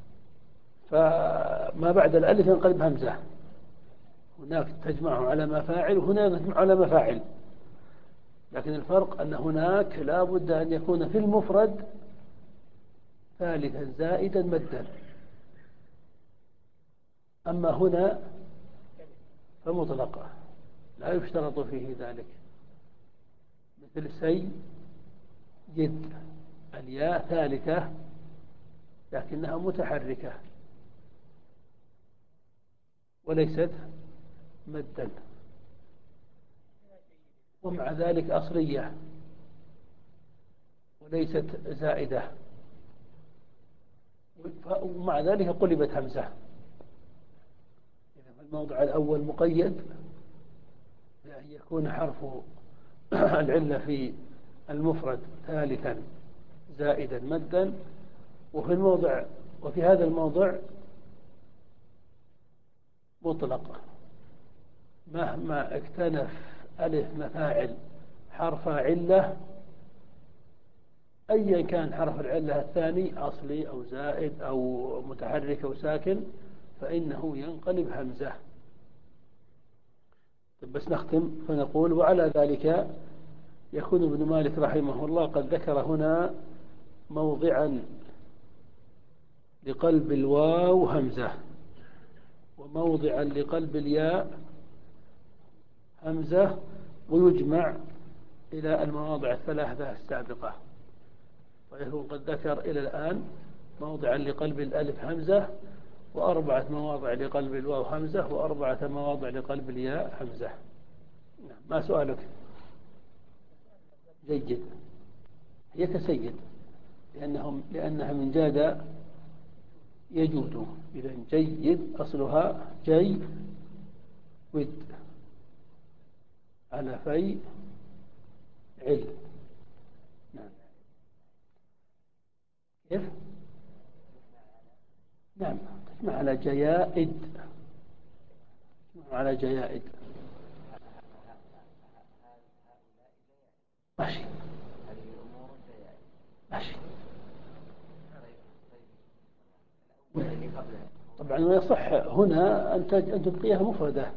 فما بعد الألف ينقلب همزة. هناك تجمعه على مفاعل وهنا تجمعه على مفاعل، لكن الفرق أن هناك لا بد أن يكون في المفرد ثالثا زائدا مدا، أما هنا فمطلقة لا يشترط فيه ذلك. مثل سيد الياء ثالثة لكنها متحركة وليست مدا، ومع ذلك أصلية وليست زائدة، ومع ذلك قلبت همزة. الموضع الأول مقيد بأن يكون حرف العلة في المفرد ثالثا زائدا مدا، وفي الموضع وفي هذا الموضع مطلق مهما اكتنف ألف مفاعل حرف علة أيا كان حرف العلة الثاني أصلي أو زائد أو متحرك أو ساكن فإنه ينقلب همزة. بس نختم فنقول وعلى ذلك يكون ابن مالك رحمه الله قد ذكر هنا موضعا لقلب الواو همزة وموضعا لقلب الياء همزة، ويجمع إلى المواضع الثلاثة السابقة. ويكون قد ذكر إلى الآن موضعا لقلب الألف همزة، وأربعة مواضع لقلب الواو همزة، وأربعة مواضع لقلب الياء همزة. ما سؤالك؟ جيد. هي كسيد لأنهم لأنها من جاد يجود. إذا جيد أصلها جي ود على في عل. نعم. كيف؟ نعم تسمع على جيائد، تسمع على جيائد. ماشي ماشي. طبعا ويصح هنا أن تبقيها مفردة.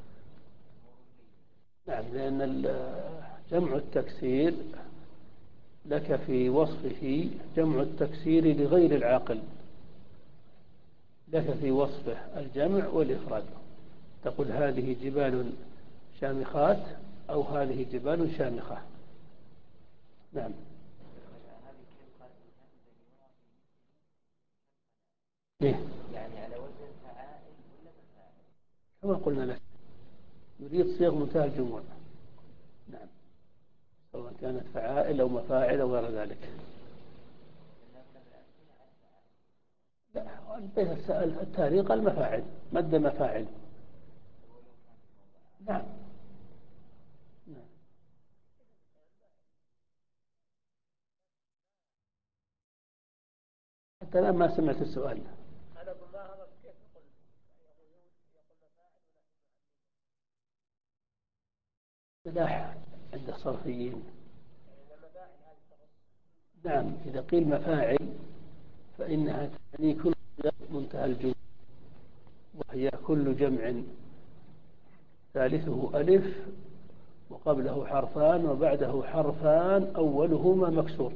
نعم لأن جمع التكسير لك في وصفه جمع التكسير لغير العاقل، لك في وصفه الجمع والإفراد. تقول هذه جبال شامخات أو هذه جبال شامخة. نعم. إيه؟ يعني على وزن فعائل ولا مفاعل كما قلنا لك، يريد صيغ منتهى الجموع. نعم سواء كانت فعائل أو مفاعل أو غير ذلك. لا التاريخ المفاعل مد مفاعل. نعم. نعم. حتى الآن ما سمعت السؤال. أنا بالله كيف يقول مداح عند الصرفيين. نعم إذا قيل مفاعل فإنها تعني كل منتهى الجمع، وهي كل جمع ثالثه ألف وقبله حرفان وبعده حرفان أولهما مكسور.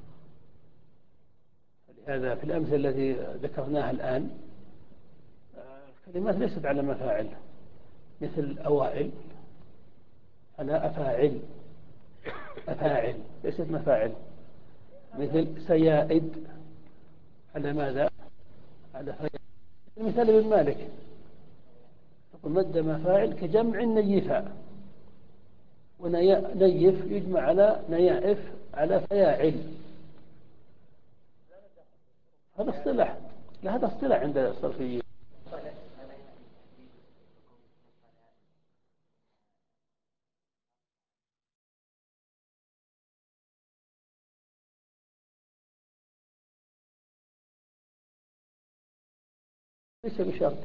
لهذا في الأمثلة التي ذكرناها الآن الكلمات ليست على مفاعل، مثل أوائل على أفاعل، أفاعل ليست مفاعل. مثل سيائد على ماذا؟ على فاعل. مثال ابن مالك مد مفاعل كجمع نيفا، ونيف يجمع على نيائف على فياعل. هذا اصطلاح، لا هذا اصطلاح عند الصرفيين. ليس بشرط.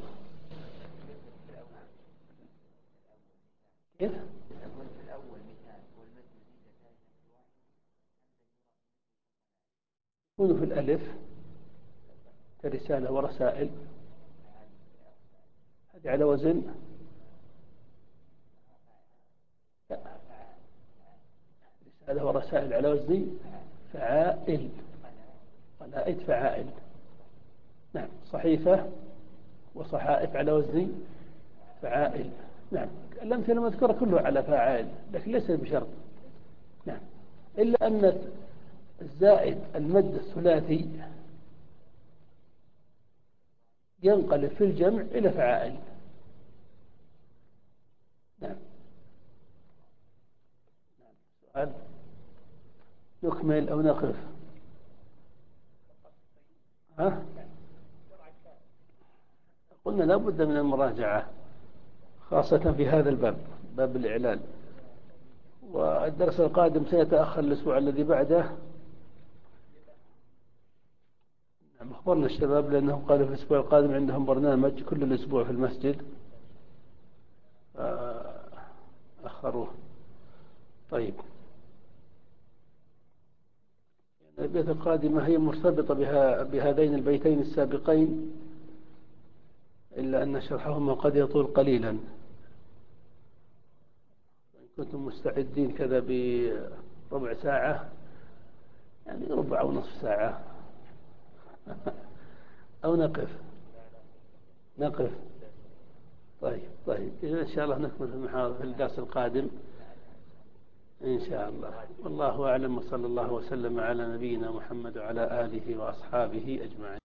كيف؟ يكون في الألف كرسالة ورسائل، هذه على وزن رسالة ورسائل على وزن فعائل، قلائد فعائل. نعم. صحيفة وصحائف على وزن فعائل. نعم. الأمثلة المذكورة كلها على فاعل، لكن ليس بشرط. نعم. إلا أن الزائد المد الثلاثي ينقلب في الجمع إلى فعائل. نعم. سؤال نكمل أو نقف؟ ها؟ قلنا لا بد من المراجعة، خاصة في هذا الباب، باب الإعلال. والدرس القادم سيتأخر الأسبوع الذي بعده. نعم. أخبرنا الشباب لأنهم قالوا في الأسبوع القادم عندهم برنامج كل الأسبوع في المسجد، أخروه. طيب، البيت القادمة هي مرتبطة بها بهذين البيتين السابقين، إلا أن شرحهما قد يطول قليلا. إن كنتم مستعدين كذا بربع ساعة، يعني ربع أو نصف ساعة أو نقف نقف طيب طيب إن شاء الله نكمل في المحاضرة في الدرس القادم إن شاء الله. والله أعلم، وصلى الله وسلم على نبينا محمد وعلى آله وأصحابه أجمعين.